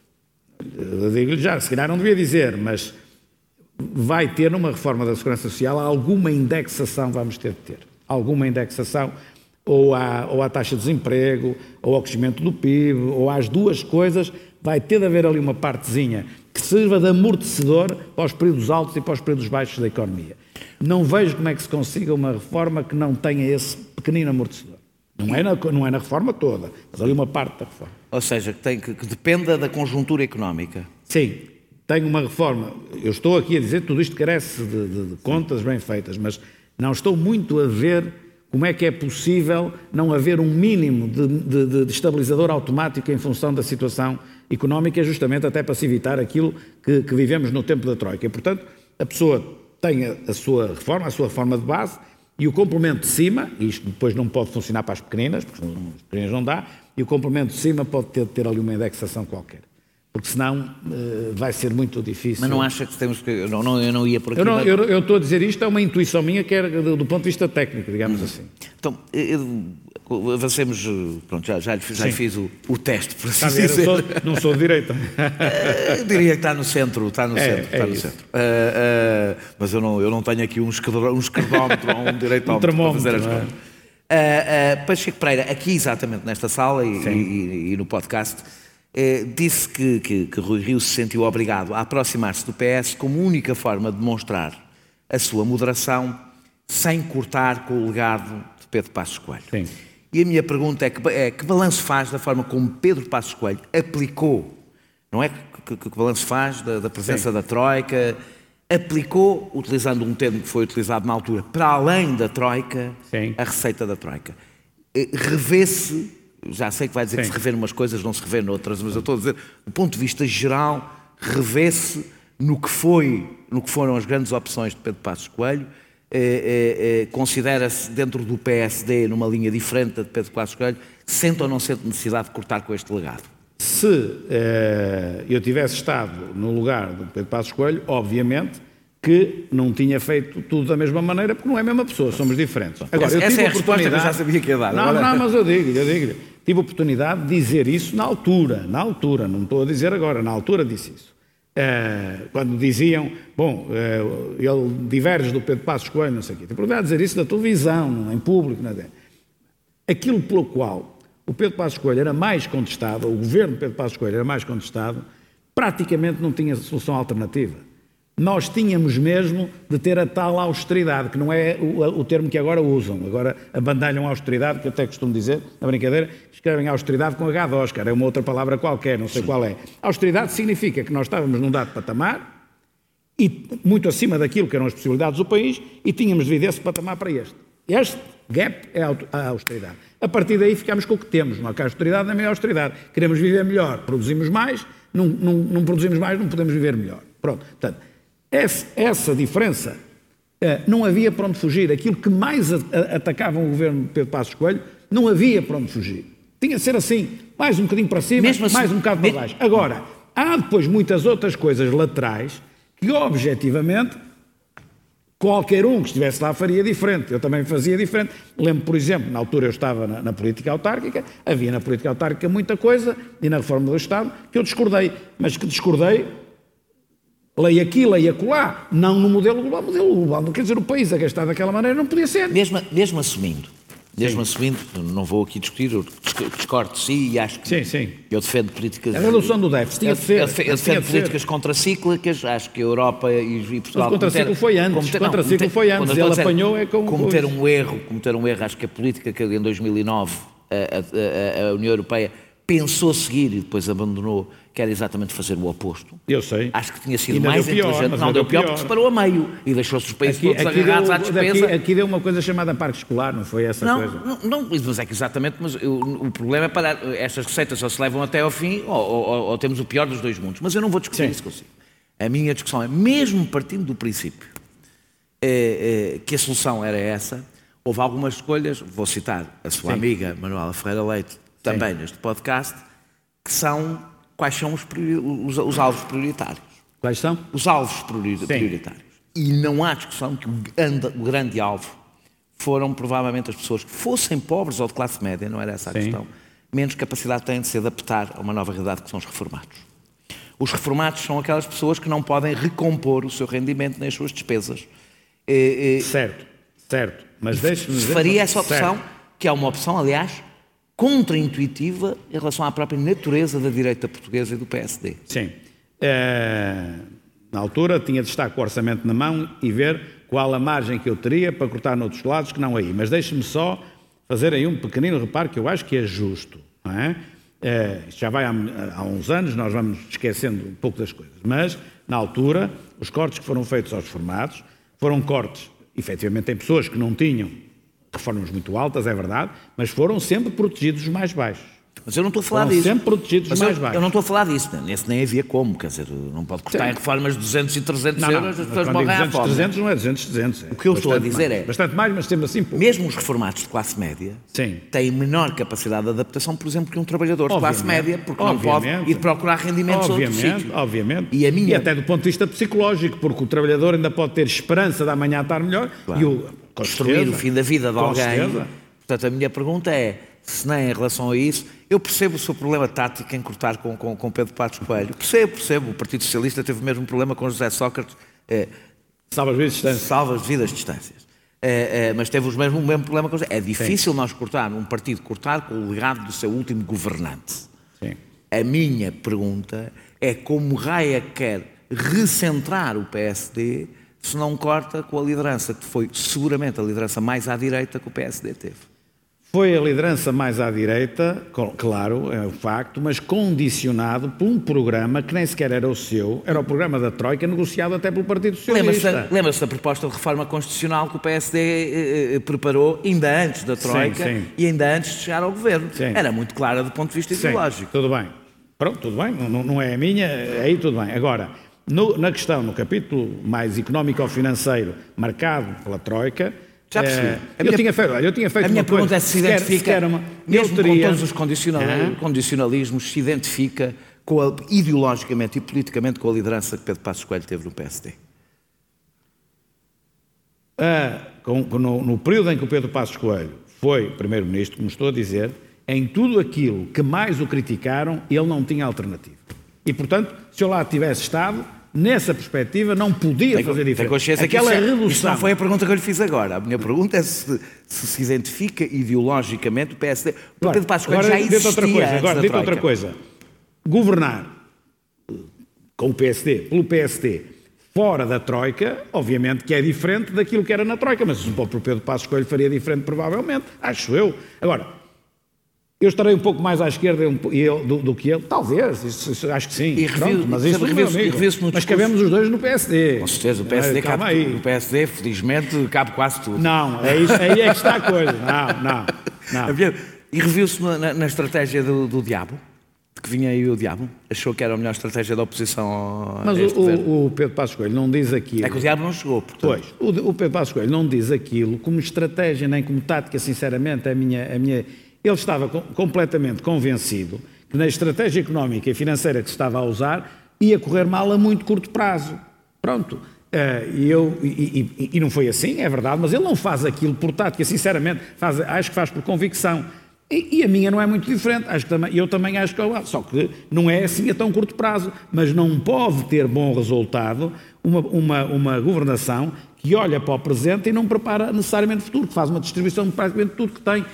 eu digo-lhe já, se calhar não devia dizer, mas vai ter numa reforma da Segurança Social alguma indexação, vamos ter de ter, alguma indexação ou à, ou à taxa de desemprego, ou ao crescimento do P I B, ou às duas coisas, vai ter de haver ali uma partezinha que sirva de amortecedor para os períodos altos e para os períodos baixos da economia. Não vejo como é que se consiga uma reforma que não tenha esse pequenino amortecedor. Não é na, não é na reforma toda, mas ali uma parte da reforma. Ou seja, que, tem, que, que dependa da conjuntura económica. Sim, tem uma reforma. Eu estou aqui a dizer que tudo isto carece de, de, de contas bem feitas, mas não estou muito a ver como é que é possível não haver um mínimo de, de, de estabilizador automático em função da situação económica, justamente até para se evitar aquilo que, que vivemos no tempo da Troika. E, portanto, a pessoa tem a, a sua reforma, a sua reforma de base e o complemento de cima, e isto depois não pode funcionar para as pequeninas, porque as pequeninas não dá, e o complemento de cima pode ter, ter ali uma indexação qualquer. Porque senão uh, vai ser muito difícil. Mas não acha que temos que... Não, não, eu não ia por aqui. Eu, não, mas... eu, eu estou a dizer isto, é uma intuição minha que é do, do ponto de vista técnico, digamos hum. assim. Então, eu, avancemos... Pronto, já, já, já fiz o, o teste, por assim dizer. dizer. Sou, não sou de direita. Eu diria que está no centro, está no é, centro, é está no centro. Uh, uh, mas eu não, eu não tenho aqui um esquerdómetro ou um direitómetro um para fazer as é? contas. Uh, uh, Pacheco Pereira, aqui exatamente nesta sala e, e, e no podcast... Eh, disse que, que, que Rui Rio se sentiu obrigado a aproximar-se do P S como única forma de demonstrar a sua moderação sem cortar com o legado de Pedro Passos Coelho. Sim. E a minha pergunta é que, é que balanço faz da forma como Pedro Passos Coelho aplicou, não é que, que, que balanço faz da, da presença Sim. da Troika, aplicou, utilizando um termo que foi utilizado na altura, para além da Troika, Sim. a receita da Troika. Eh, revê-se... Já sei que vai dizer Sim. que se revê numas coisas, não se revê noutras, mas eu estou a dizer, do ponto de vista geral, revê-se no que foi, no que foram as grandes opções de Pedro Passos Coelho, eh, eh, eh, considera-se dentro do P S D numa linha diferente da de Pedro Passos Coelho, sente ou não sente necessidade de cortar com este legado? Se eh, eu tivesse estado no lugar do Pedro Passos Coelho, obviamente que não tinha feito tudo da mesma maneira, porque não é a mesma pessoa, somos diferentes. Agora, essa, eu tive essa é a resposta que eu já sabia que ia dar. Não, Agora... não, mas eu digo-lhe, eu digo-lhe. Tive a oportunidade de dizer isso na altura, na altura, não estou a dizer agora, na altura disse isso. Uh, quando diziam, bom, uh, ele diverge do Pedro Passos Coelho, não sei o quê. Tive a oportunidade de dizer isso na televisão, em público, nada. Aquilo pelo qual o Pedro Passos Coelho era mais contestado, o governo de Pedro Passos Coelho era mais contestado, praticamente não tinha solução alternativa. Nós tínhamos mesmo de ter a tal austeridade, que não é o, o termo que agora usam. Agora abandalham a austeridade, que eu até costumo dizer, na brincadeira, escrevem austeridade com H de Oscar, é uma outra palavra qualquer, não sei Sim. qual é. Austeridade significa que nós estávamos num dado patamar, e muito acima daquilo que eram as possibilidades do país, e tínhamos de vir desse patamar para este. Este gap é a austeridade. A partir daí ficamos com o que temos, não há cá austeridade nem meia austeridade. Queremos viver melhor, produzimos mais, não, não, não produzimos mais, não podemos viver melhor. Pronto, portanto... Essa diferença, não havia para onde fugir. Aquilo que mais atacavam o governo de Pedro Passos Coelho Não havia para onde fugir. Tinha de ser assim, mais um bocadinho para cima, mesmo mais assim, um bocado para baixo. Agora, há depois muitas outras coisas laterais que, objetivamente, qualquer um que estivesse lá faria diferente. Eu também fazia diferente. Lembro, por exemplo, na altura eu estava na, na política autárquica, havia na política autárquica muita coisa, e na reforma do Estado, que eu discordei. Mas que discordei, lei aqui, lei acolá, não no modelo global. Modelo global, quer dizer, o país a gastar daquela maneira não podia ser. Mesmo, mesmo assumindo, mesmo sim. assumindo, não vou aqui discutir, eu discordo de si e acho que sim, sim. eu defendo políticas... A redução do déficit tinha de ser. Eu defendo, eu defendo políticas contracíclicas, acho que a Europa e, e Portugal... Mas contracíclico foi antes, cometer, contracíclico foi antes, ele dizer, apanhou é como... Cometer um erro, cometer um erro, acho que a política que em dois mil e nove a, a, a União Europeia pensou seguir e depois abandonou, que era exatamente fazer o oposto. Eu sei. Acho que tinha sido mais pior, inteligente. Não deu pior, pior porque se parou a meio e deixou-se os países aqui, todos aqui agarrados deu, à despesa. Aqui, aqui deu uma coisa chamada parque escolar, não foi essa não, coisa? Não, não, mas é que exatamente, mas eu, o problema é parar. Estas receitas ou se levam até ao fim ou, ou, ou temos o pior dos dois mundos. Mas eu não vou discutir Sim. isso consigo. A minha discussão é, mesmo partindo do princípio é, é, que a solução era essa, houve algumas escolhas, vou citar a sua Sim. amiga Manuela Ferreira Leite, também Sim. neste podcast, que são, quais são os, os, os alvos prioritários. Quais são? Os alvos prioritários. Sim. E não há discussão que o grande, o grande alvo foram provavelmente as pessoas que fossem pobres ou de classe média, não era essa a Sim. questão, menos capacidade têm de se adaptar a uma nova realidade que são os reformados. Os reformados são aquelas pessoas que não podem recompor o seu rendimento nem as suas despesas. E, e, certo, certo. Mas deixe-me dizer... Faria essa opção, certo. que é uma opção, aliás, contra-intuitiva em relação à própria natureza da direita portuguesa e do P S D. Sim. É, na altura tinha de estar com o orçamento na mão e ver qual a margem que eu teria para cortar noutros lados que não aí. Mas deixe-me só fazer aí um pequenino reparo que eu acho que é justo. Não é? É, já vai há, há uns anos, nós vamos esquecendo um pouco das coisas. Mas, na altura, os cortes que foram feitos aos reformados foram cortes, efetivamente, em pessoas que não tinham reformas muito altas, é verdade, mas foram sempre protegidos os mais baixos. Mas eu não estou a falar foram disso. sempre protegidos os mais eu, baixos. Eu não estou a falar disso. Nesse nem havia como, quer dizer, não pode cortar Sim. em reformas de duzentos e trezentos não, não, euros, as pessoas morrem à fome. trezentos não é duzentos, trezentos. É o que eu estou a dizer mais, é... Bastante mais, mas sempre assim... Pô. Mesmo os reformados de classe média Sim. têm menor capacidade de adaptação, por exemplo, que um trabalhador de classe média, porque não pode ir procurar rendimentos a outro sítio. Obviamente, e, a minha... e até do ponto de vista psicológico, porque o trabalhador ainda pode ter esperança de amanhã estar melhor claro. e o... Construir certeza, o fim da vida de alguém... Certeza. Portanto, a minha pergunta é, se nem em relação a isso, eu percebo o seu problema tático em cortar com, com, com Pedro Passos Coelho. Percebo, percebo. O Partido Socialista teve o mesmo problema com José Sócrates. É, salva as vidas distâncias. Salva as vidas distâncias. É, é, mas teve o mesmo, o mesmo problema com José. É difícil Sim. nós cortar, um partido cortar com o legado do seu último governante. Sim. A minha pergunta é como Raia quer recentrar o P S D se não corta com a liderança, que foi seguramente a liderança mais à direita que o P S D teve. Foi a liderança mais à direita, claro, é o facto, mas condicionado por um programa que nem sequer era o seu, era o programa da Troika, negociado até pelo Partido Socialista. Lembra-se, lembra-se da proposta de reforma constitucional que o P S D eh, preparou ainda antes da Troika sim, sim. e ainda antes de chegar ao governo. Sim. Era muito clara do ponto de vista ideológico. Sim, tudo bem. Pronto, tudo bem, não, não é a minha, aí tudo bem. Agora, no, na questão, no capítulo mais económico-financeiro marcado pela Troika, já percebi. É, eu, minha, tinha feito, eu tinha feito a minha uma pergunta coisa, é se se identifica, se uma, mesmo teria, com todos os condicional, ah. condicionalismos, se identifica com a, ideologicamente e politicamente com a liderança que Pedro Passos Coelho teve no P S D? Ah, com, no, no período em que o Pedro Passos Coelho foi primeiro-ministro, como estou a dizer, em tudo aquilo que mais o criticaram, ele não tinha alternativa. E, portanto, se eu lá tivesse estado... Nessa perspectiva, não podia tem, fazer diferença. Aquela isso, redução... Isso não foi a pergunta que eu lhe fiz agora. A minha pergunta é se se, se identifica ideologicamente o P S D. O Pedro Passos Coelho já existia outra coisa. Agora, dito outra coisa. Governar com o P S D, pelo P S D, fora da Troika, obviamente que é diferente daquilo que era na Troika, mas o próprio Pedro Passos Coelho faria diferente, provavelmente. Acho eu. Agora... Eu estarei um pouco mais à esquerda do, do que ele, talvez, isso, isso, acho que sim. E Pronto, review, mas isso review, amigo. Review Mas cabemos os dois no P S D. Com certeza, o P S D, é, cabe, aí. O P S D, felizmente, cabe quase tudo. Não, é isso, aí é que está a coisa. Não, não, não. E reviu-se na, na estratégia do, do diabo? que vinha aí o diabo? Achou que era a melhor estratégia da oposição a Mas este o, governo? o, o Pedro Passos Coelho não diz aquilo... É que o diabo não chegou, portanto. Pois, o, o Pedro Passos Coelho não diz aquilo como estratégia nem como tática, sinceramente, a minha... A minha ele estava com, completamente convencido que na estratégia económica e financeira que se estava a usar ia correr mal a muito curto prazo. Pronto. Uh, e, eu, e, e, e não foi assim, é verdade, mas ele não faz aquilo por tática, sinceramente, faz, acho que faz por convicção. E, e a minha não é muito diferente, acho que também, eu também acho que é, só que não é assim a tão curto prazo, mas não pode ter bom resultado uma, uma, uma governação que olha para o presente e não prepara necessariamente o futuro, que faz uma distribuição de praticamente tudo que tem.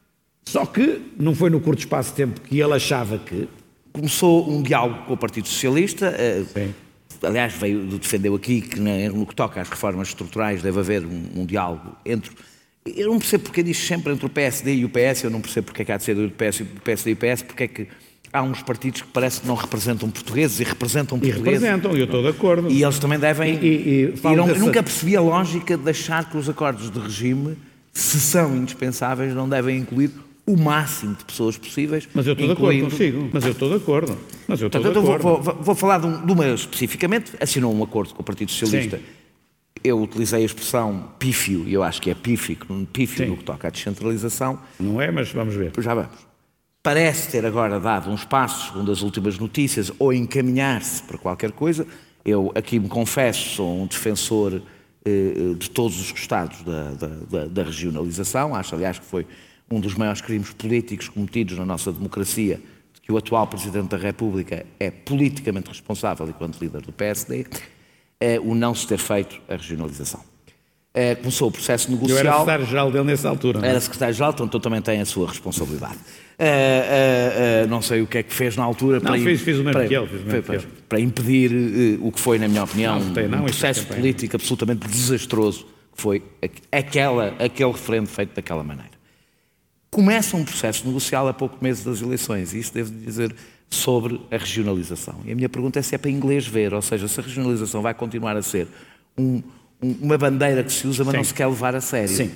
Só que não foi no curto espaço de tempo que ele achava que... Começou um diálogo com o Partido Socialista, Sim. aliás, veio, defendeu aqui que no que toca às reformas estruturais deve haver um, um diálogo entre... Eu não percebo porque diz sempre entre o P S D e o P S, eu não percebo porque é que há de ser do P S, P S D e o P S, porque é que há uns partidos que parece que não representam portugueses e representam portugueses. E representam, eu estou de acordo. E eles também devem... E, e, e e não, dessa... Nunca percebi a lógica de achar que os acordos de regime, se são indispensáveis, não devem incluir o máximo de pessoas possíveis. Mas eu estou incluindo... de acordo consigo. Mas eu estou de acordo. Mas eu estou Portanto, de acordo. Vou, vou, vou falar de, um, de uma especificamente. Assinou um acordo com o Partido Socialista. Sim. Eu utilizei a expressão pífio, e eu acho que é pífio, pífio no que toca à descentralização. Não é, mas vamos ver. Já vamos. Parece ter agora dado uns passos, segundo as últimas notícias, ou encaminhar-se para qualquer coisa. Eu aqui me confesso, sou um defensor eh, de todos os estados da, da, da, da regionalização. Acho, aliás, que foi um dos maiores crimes políticos cometidos na nossa democracia, de que o atual Presidente da República é politicamente responsável enquanto líder do P S D, é o não se ter feito a regionalização. É, começou o processo negocial... Eu era secretário-geral dele nessa altura. Não é? Era secretário-geral, então também tem a sua responsabilidade. É, é, é, não sei o que é que fez na altura... Não, para, fiz, fiz o mesmo para, que ele. Fiz o mesmo para, que ele. para impedir uh, o que foi, na minha opinião, não, tem, não, um processo é político absolutamente desastroso, que foi aquela, aquele referendo feito daquela maneira. Começa um processo negocial a poucos meses das eleições, e isso devo dizer sobre a regionalização. E a minha pergunta é se é para inglês ver, ou seja, se a regionalização vai continuar a ser um, um, uma bandeira que se usa, mas Sim. não se quer levar a sério. Sim.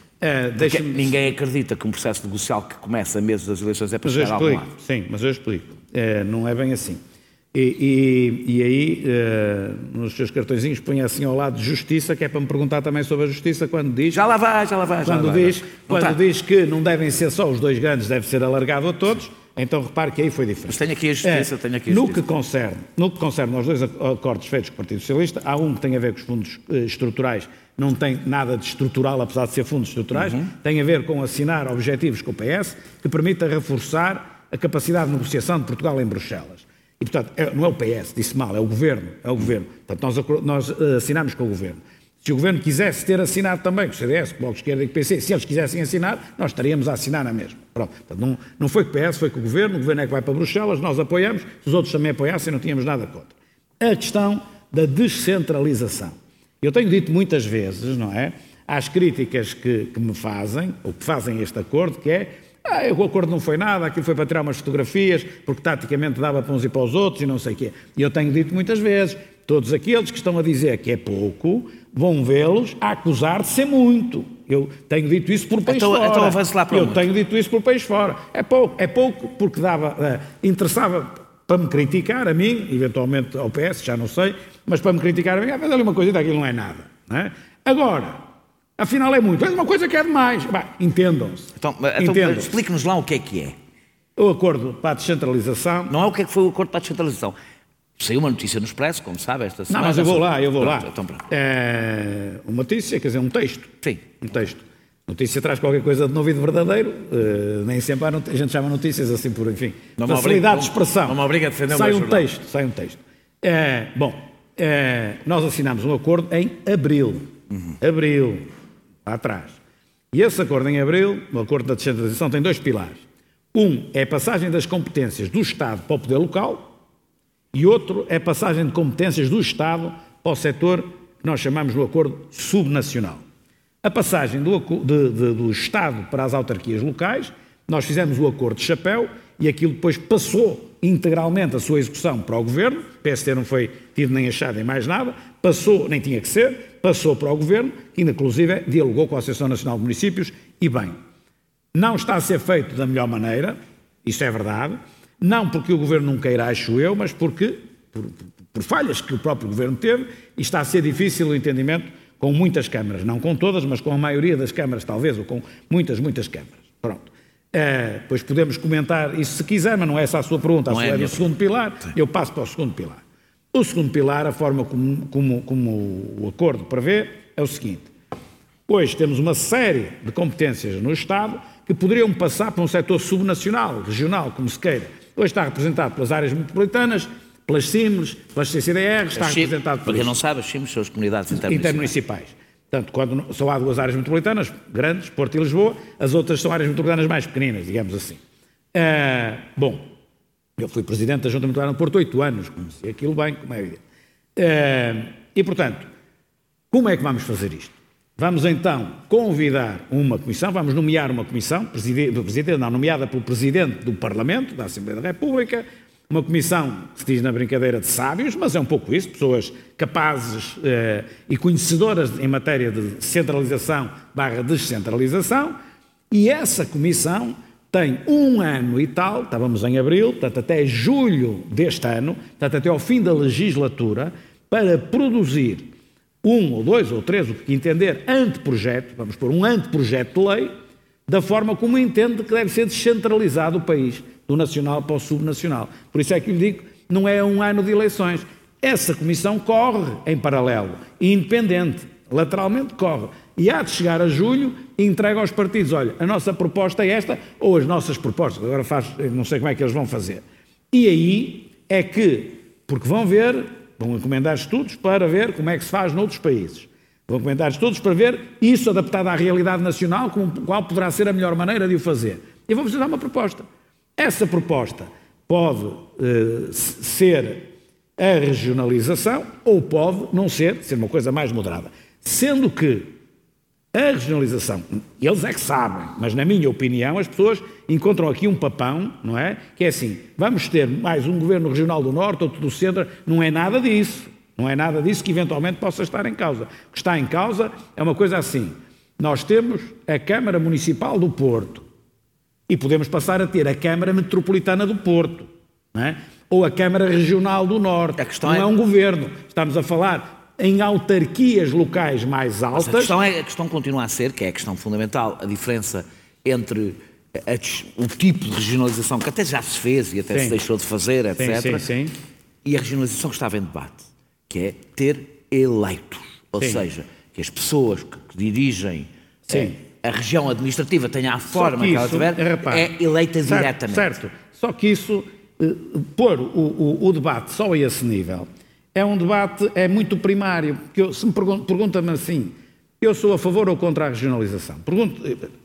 Uh, ninguém acredita que um processo negocial que começa a meses das eleições é para mas chegar a algum lado. Sim, mas eu explico. Uh, não é bem assim. E, e, e aí, uh, nos seus cartõezinhos, põe assim ao lado de justiça, que é para me perguntar também sobre a justiça, quando diz... Já lá vai, já lá vai. Quando, já lá diz, vai. quando tá. diz que não devem ser só os dois grandes, deve ser alargado a todos, então repare que aí foi diferente. Mas tenho aqui a justiça, é, tenho aqui a no justiça. Que concerne, no que concerne aos dois acordos feitos com o Partido Socialista, há um que tem a ver com os fundos uh, estruturais, não tem nada de estrutural, apesar de ser fundos estruturais, uhum. tem a ver com assinar objetivos com o P S, que permita reforçar a capacidade de negociação de Portugal em Bruxelas. E, portanto, é, não é o P S, disse mal, é o Governo, é o Governo. Portanto, nós, nós uh, assinamos com o Governo. Se o Governo quisesse ter assinado também com o C D S, com o Bloco de Esquerda e com o P C, se eles quisessem assinar, nós estaríamos a assinar na mesma. Pronto. Portanto, não, não foi com o P S, foi com o Governo, o Governo é que vai para Bruxelas, nós apoiamos, se os outros também apoiassem, não tínhamos nada contra. A questão da descentralização. Eu tenho dito muitas vezes, não é, às críticas que, que me fazem, ou que fazem este acordo, que é, ah, o acordo não foi nada, aquilo foi para tirar umas fotografias, porque taticamente dava para uns e para os outros e não sei o quê. E eu tenho dito muitas vezes, todos aqueles que estão a dizer que é pouco, vão vê-los a acusar de ser muito. Eu tenho dito isso por país então, fora. Então avance lá para Eu muito. tenho dito isso por país fora. É pouco, é pouco porque dava, uh, interessava para me criticar a mim, eventualmente ao P S, já não sei, mas para me criticar a mim, mas ali uma coisa daquilo não é nada. Não é? Agora, afinal é muito. É uma coisa que é demais. Bah, entendam-se. Então, então explique-nos lá o que é que é. O acordo para a descentralização... Não é o que é que foi o acordo para a descentralização. Saiu uma notícia no Expresso, como sabe, esta semana. Não, mas eu vou lá, eu vou pronto, lá. Então, pronto. É uma notícia, quer dizer, um texto. Sim. Um texto. Notícia traz qualquer coisa de novo e de verdadeiro, uh, nem sempre há not- a gente chama notícias assim por, enfim, não facilidade de expressão. Não me obriga a defender o sai meu um jornal. texto, sai um texto. É, bom, é, nós assinámos um acordo em abril. Uhum. Abril, lá atrás. E esse acordo em abril, o acordo da descentralização, tem dois pilares. Um é a passagem das competências do Estado para o poder local e outro é a passagem de competências do Estado para o setor que nós chamamos no acordo subnacional. A passagem do, de, de, do Estado para as autarquias locais, nós fizemos o acordo de chapéu e aquilo depois passou integralmente a sua execução para o Governo, o P S D não foi tido nem achado em mais nada, passou, nem tinha que ser, passou para o Governo, que inclusive dialogou com a Associação Nacional de Municípios, e bem, não está a ser feito da melhor maneira, isso é verdade, não porque o Governo não queira, acho eu, mas porque, por, por falhas que o próprio Governo teve, e está a ser difícil o entendimento com muitas câmaras, não com todas, mas com a maioria das câmaras talvez, ou com muitas, muitas câmaras. Pronto. Uh, pois podemos comentar isso se quiser, mas não é essa a sua pergunta, a sua é, é do segundo pilar, sim. Eu passo para o segundo pilar. O segundo pilar, a forma como, como, como o acordo prevê, é o seguinte. Hoje temos uma série de competências no Estado que poderiam passar para um setor subnacional, regional, como se queira. Hoje está representado pelas áreas metropolitanas, pelas C I M S, pelas C C D R, está C I M, representado por para quem não sabe, as C I M S são as comunidades intermunicipais. intermunicipais. Portanto, quando só há duas áreas metropolitanas, grandes, Porto e Lisboa, as outras são áreas metropolitanas mais pequeninas, digamos assim. Uh, bom, eu fui presidente da Junta Metropolitana de Porto oito anos, conheci aquilo bem, como é evidente. Uh, e, portanto, como é que vamos fazer isto? Vamos então convidar uma comissão, vamos nomear uma comissão, presidente, presidente, não, nomeada pelo Presidente do Parlamento, da Assembleia da República, uma comissão que se diz na brincadeira de sábios, mas é um pouco isso, pessoas capazes eh, e conhecedoras em matéria de centralização barra descentralização, e essa comissão tem um ano e tal, estávamos em abril, portanto até julho deste ano, portanto até ao fim da legislatura, para produzir um ou dois ou três, o que entender, anteprojeto, vamos pôr um anteprojeto de lei, da forma como entende que deve ser descentralizado o país, do nacional para o subnacional. Por isso é que lhe digo, não é um ano de eleições. Essa comissão corre em paralelo, independente, lateralmente corre. E há de chegar a julho e entrega aos partidos, olha, a nossa proposta é esta, ou as nossas propostas, agora faz, não sei como é que eles vão fazer. E aí é que, porque vão ver, vão encomendar estudos para ver como é que se faz noutros países. Vão encomendar estudos para ver isso adaptado à realidade nacional, como, qual poderá ser a melhor maneira de o fazer. E vão apresentar uma proposta. Essa proposta pode uh, ser a regionalização ou pode não ser, ser uma coisa mais moderada. Sendo que a regionalização, eles é que sabem, mas na minha opinião as pessoas encontram aqui um papão, não é? Que é assim, vamos ter mais um governo regional do Norte, outro do Centro, não é nada disso. Não é nada disso que eventualmente possa estar em causa. O que está em causa é uma coisa assim, nós temos a Câmara Municipal do Porto, e podemos passar a ter a Câmara Metropolitana do Porto, não é? Ou a Câmara Regional do Norte. A questão não é... é um governo. Estamos a falar em autarquias locais mais altas. Mas a questão, é, a questão continua a ser, que é a questão fundamental, a diferença entre a, o tipo de regionalização que até já se fez e até sim. se deixou de fazer, etcétera. Sim, sim, sim. E a regionalização que estava em debate, que é ter eleitos. Ou sim. seja, que as pessoas que, que dirigem... Sim. É, a região administrativa tenha a forma que, que ela tiver, repare, é eleita certo, diretamente. Certo, só que isso, eh, pôr o, o, o debate só a esse nível, é um debate, é muito primário, porque eu, se me pergunta, pergunta-me assim, eu sou a favor ou contra a regionalização? Pergunto,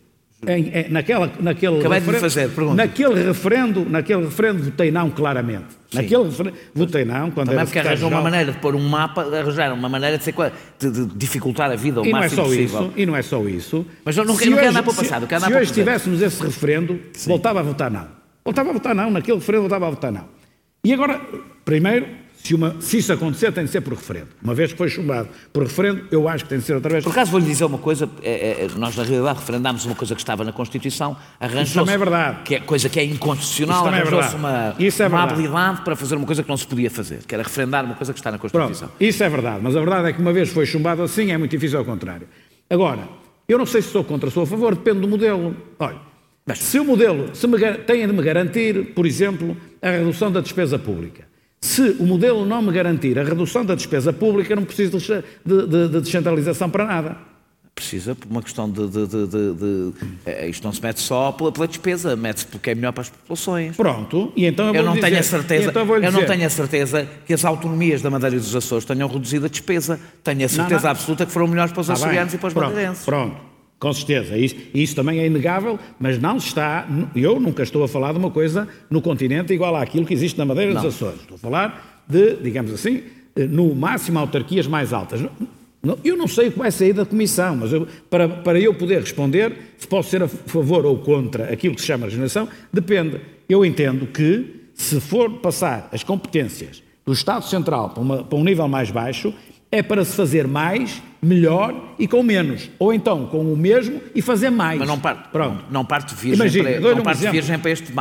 em, em, naquela, naquele, Acabei de fazer, pergunta. naquele referendo, naquele referendo votei não claramente. Sim. Naquele referendo, votei não. Quando Também porque arranjam uma maneira de pôr um mapa, arranjaram uma maneira de, ser, de, de dificultar a vida o e máximo não é só possível. Isso, e não é só isso. Mas eu não, não quero andar para o passado. Se, se hoje tivéssemos esse referendo, sim. voltava a votar não. Voltava a votar não, naquele referendo voltava a votar não. E agora, primeiro, se, uma, se isso acontecer, tem de ser por referendo. Uma vez que foi chumbado por referendo, eu acho que tem de ser outra vez. Por acaso vou-lhe dizer uma coisa, é, é, nós na realidade referendámos uma coisa que estava na Constituição, arranjou-se... Isso também é verdade. Que é coisa que é inconstitucional, arranjou-se é uma, isso é uma habilidade para fazer uma coisa que não se podia fazer, que era referendar uma coisa que está na Constituição. Pronto, isso é verdade, mas a verdade é que uma vez foi chumbado assim, é muito difícil ao contrário. Agora, eu não sei se sou contra ou sou a favor, depende do modelo. Olha, mas se o modelo se me, tem de me garantir, por exemplo, a redução da despesa pública. Se o modelo não me garantir a redução da despesa pública, não preciso de, de, de, de descentralização para nada. Precisa por uma questão de... de, de, de, de isto não se mete só pela, pela despesa, mete-se porque é melhor para as populações. Pronto, e então eu, eu vou não dizer, tenho a certeza, então eu não tenho a certeza que as autonomias da Madeira e dos Açores tenham reduzido a despesa. Tenho a certeza não, não. absoluta que foram melhores para os ah, açorianos e para os pronto, madeirenses. Pronto. Com certeza, isso, isso também é inegável, mas não está, eu nunca estou a falar de uma coisa no continente igual àquilo que existe na Madeira dos Açores. Estou a falar de, digamos assim, no máximo autarquias mais altas. Eu não sei o que vai sair da Comissão, mas eu, para, para eu poder responder, se posso ser a favor ou contra aquilo que se chama regionalização, depende. Eu entendo que, se for passar as competências do Estado Central para, uma, para um nível mais baixo, é para se fazer mais, melhor e com menos. Ou então com o mesmo e fazer mais. Mas não parte, Pronto. Não, não parte virgem, Imagina, para, não um parte virgem para este debate.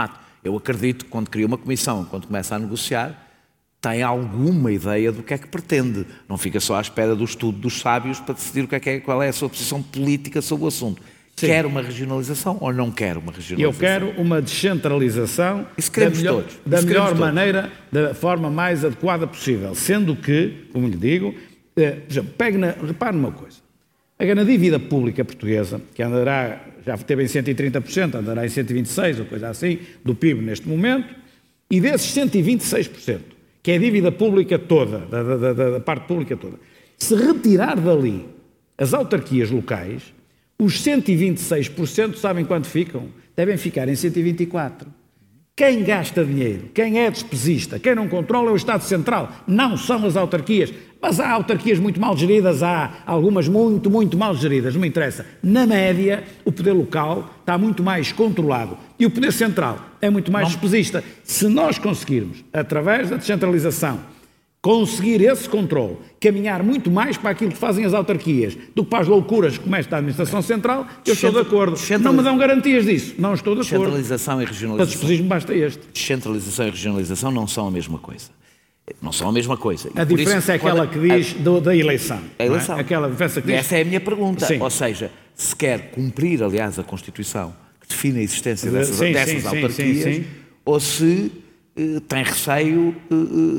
eu acredito que quando cria uma comissão, quando começa a negociar, tem alguma ideia do que é que pretende. Não fica só à espera do estudo dos sábios para decidir o que é que é, qual é a sua posição política sobre o assunto. Sim. Quer uma regionalização ou não quer uma regionalização? Eu quero uma descentralização Isso queremos da melhor, todos. da Isso melhor queremos maneira, todos. da forma mais adequada possível. Sendo que, como lhe digo, eh, por exemplo, pegue na, repare numa coisa. A dívida pública portuguesa, que andará, já esteve em cento e trinta por cento, andará em cento e vinte e seis por cento, ou coisa assim, do P I B neste momento, e desses cento e vinte e seis por cento, que é a dívida pública toda, da, da, da, da parte pública toda, se retirar dali as autarquias locais, os cento e vinte e seis por cento sabem quanto ficam? Devem ficar em cento e vinte e quatro por cento. Quem gasta dinheiro, quem é despesista, quem não controla é o Estado Central, não são as autarquias. Mas há autarquias muito mal geridas, há algumas muito, muito mal geridas, não me interessa. Na média, o poder local está muito mais controlado e o poder central é muito mais despesista. Se nós conseguirmos, através da descentralização, conseguir esse controle, caminhar muito mais para aquilo que fazem as autarquias do que para as loucuras que começa da administração central, eu estou de acordo. Não me dão garantias disso, não estou de acordo. Descentralização e regionalização. Para despesismo basta este. Descentralização e regionalização não são a mesma coisa. Não são a mesma coisa. A diferença é aquela que diz a, do, da eleição. A eleição. É? Aquela diferença que diz... Essa é a minha pergunta. Sim. Ou seja, se quer cumprir, aliás, a Constituição que define a existência dessas, sim, dessas sim, autarquias, sim, sim. ou se uh, tem receio... Uh,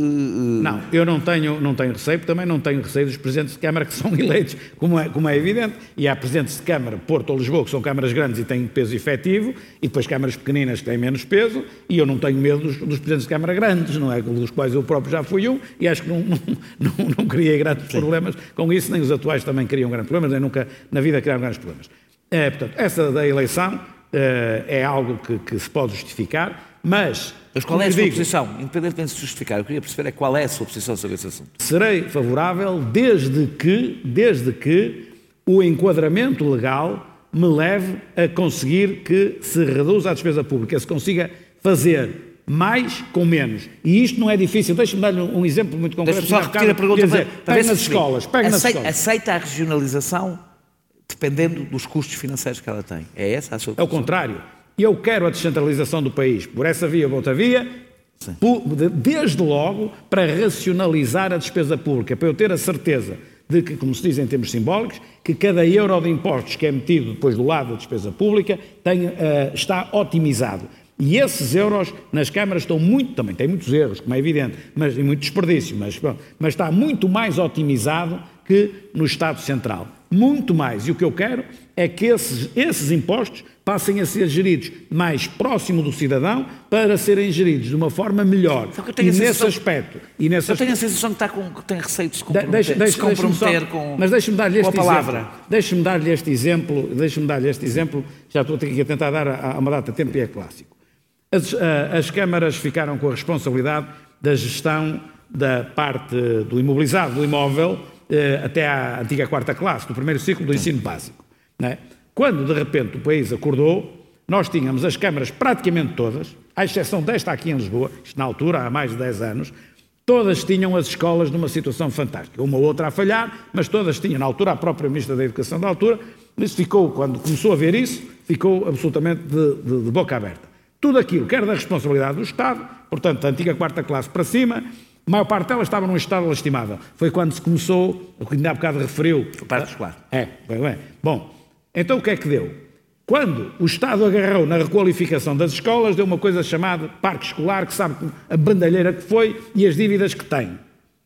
uh, não, eu não tenho, não tenho receio, porque também não tenho receio dos presidentes de Câmara que são eleitos, como é, como é evidente, e há presidentes de Câmara, Porto ou Lisboa, que são câmaras grandes e têm peso efetivo, e depois câmaras pequeninas que têm menos peso, e eu não tenho medo dos, dos presidentes de Câmara grandes, não é? Dos quais eu próprio já fui um, e acho que não, não, não, não criei grandes Sim. problemas com isso, nem os atuais também criam grandes problemas, nem nunca na vida criaram grandes problemas. É, portanto, essa da eleição é, é algo que, que se pode justificar, mas... Mas qual é a sua digo, posição? Independentemente de se justificar, eu queria perceber é qual é a sua posição sobre esse assunto. Serei favorável desde que, desde que o enquadramento legal me leve a conseguir que se reduza a despesa pública, se consiga fazer mais com menos. E isto não é difícil. Deixe-me dar-lhe um exemplo muito concreto. Deixe-me só repetir a pergunta. Dizer, para, pega nas escolas. Pega nas escolas. Aceita a regionalização dependendo dos custos financeiros que ela tem? É essa a sua posição? É o contrário. Eu quero a descentralização do país, por essa via ou outra via, por, desde logo para racionalizar a despesa pública, para eu ter a certeza de que, como se diz em termos simbólicos, que cada euro de impostos que é metido depois do lado da despesa pública tem, uh, está otimizado. E esses euros nas câmaras estão muito, também tem muitos erros, como é evidente, mas, e muito desperdício, mas, bom, mas está muito mais otimizado que no Estado Central. Muito mais. E o que eu quero é que esses, esses impostos passem a ser geridos mais próximo do cidadão para serem geridos de uma forma melhor. E nesse sensação, aspecto... E nesse eu aspecto, tenho a sensação que, está com, que tem receio de se comprometer, deixa, deixa, de se comprometer só, com, mas deixa-me dar-lhe este com a palavra. Exemplo. Deixa-me dar-lhe este exemplo, deixa-me dar-lhe este exemplo, já estou aqui a tentar dar a, a uma data de tempo e é clássico. As, a, as câmaras ficaram com a responsabilidade da gestão da parte do imobilizado, do imóvel, eh, até à antiga quarta classe, do primeiro ciclo do ensino básico. Não é? Quando, de repente, o país acordou, nós tínhamos as câmaras praticamente todas, à exceção desta aqui em Lisboa, isto na altura, há mais de dez anos, todas tinham as escolas numa situação fantástica. Uma ou outra a falhar, mas todas tinham. Na altura, a própria Ministra da Educação da altura, isso ficou, quando começou a ver isso, ficou absolutamente de, de, de boca aberta. Tudo aquilo que era da responsabilidade do Estado, portanto, da antiga quarta classe para cima, a maior parte delas estava num estado lastimável. Foi quando se começou, o que ainda há bocado referiu... O parte escolar. É, bem, bem. Bom, então o que é que deu? Quando o Estado agarrou na requalificação das escolas, deu uma coisa chamada parque escolar, que sabe a bandalheira que foi e as dívidas que tem.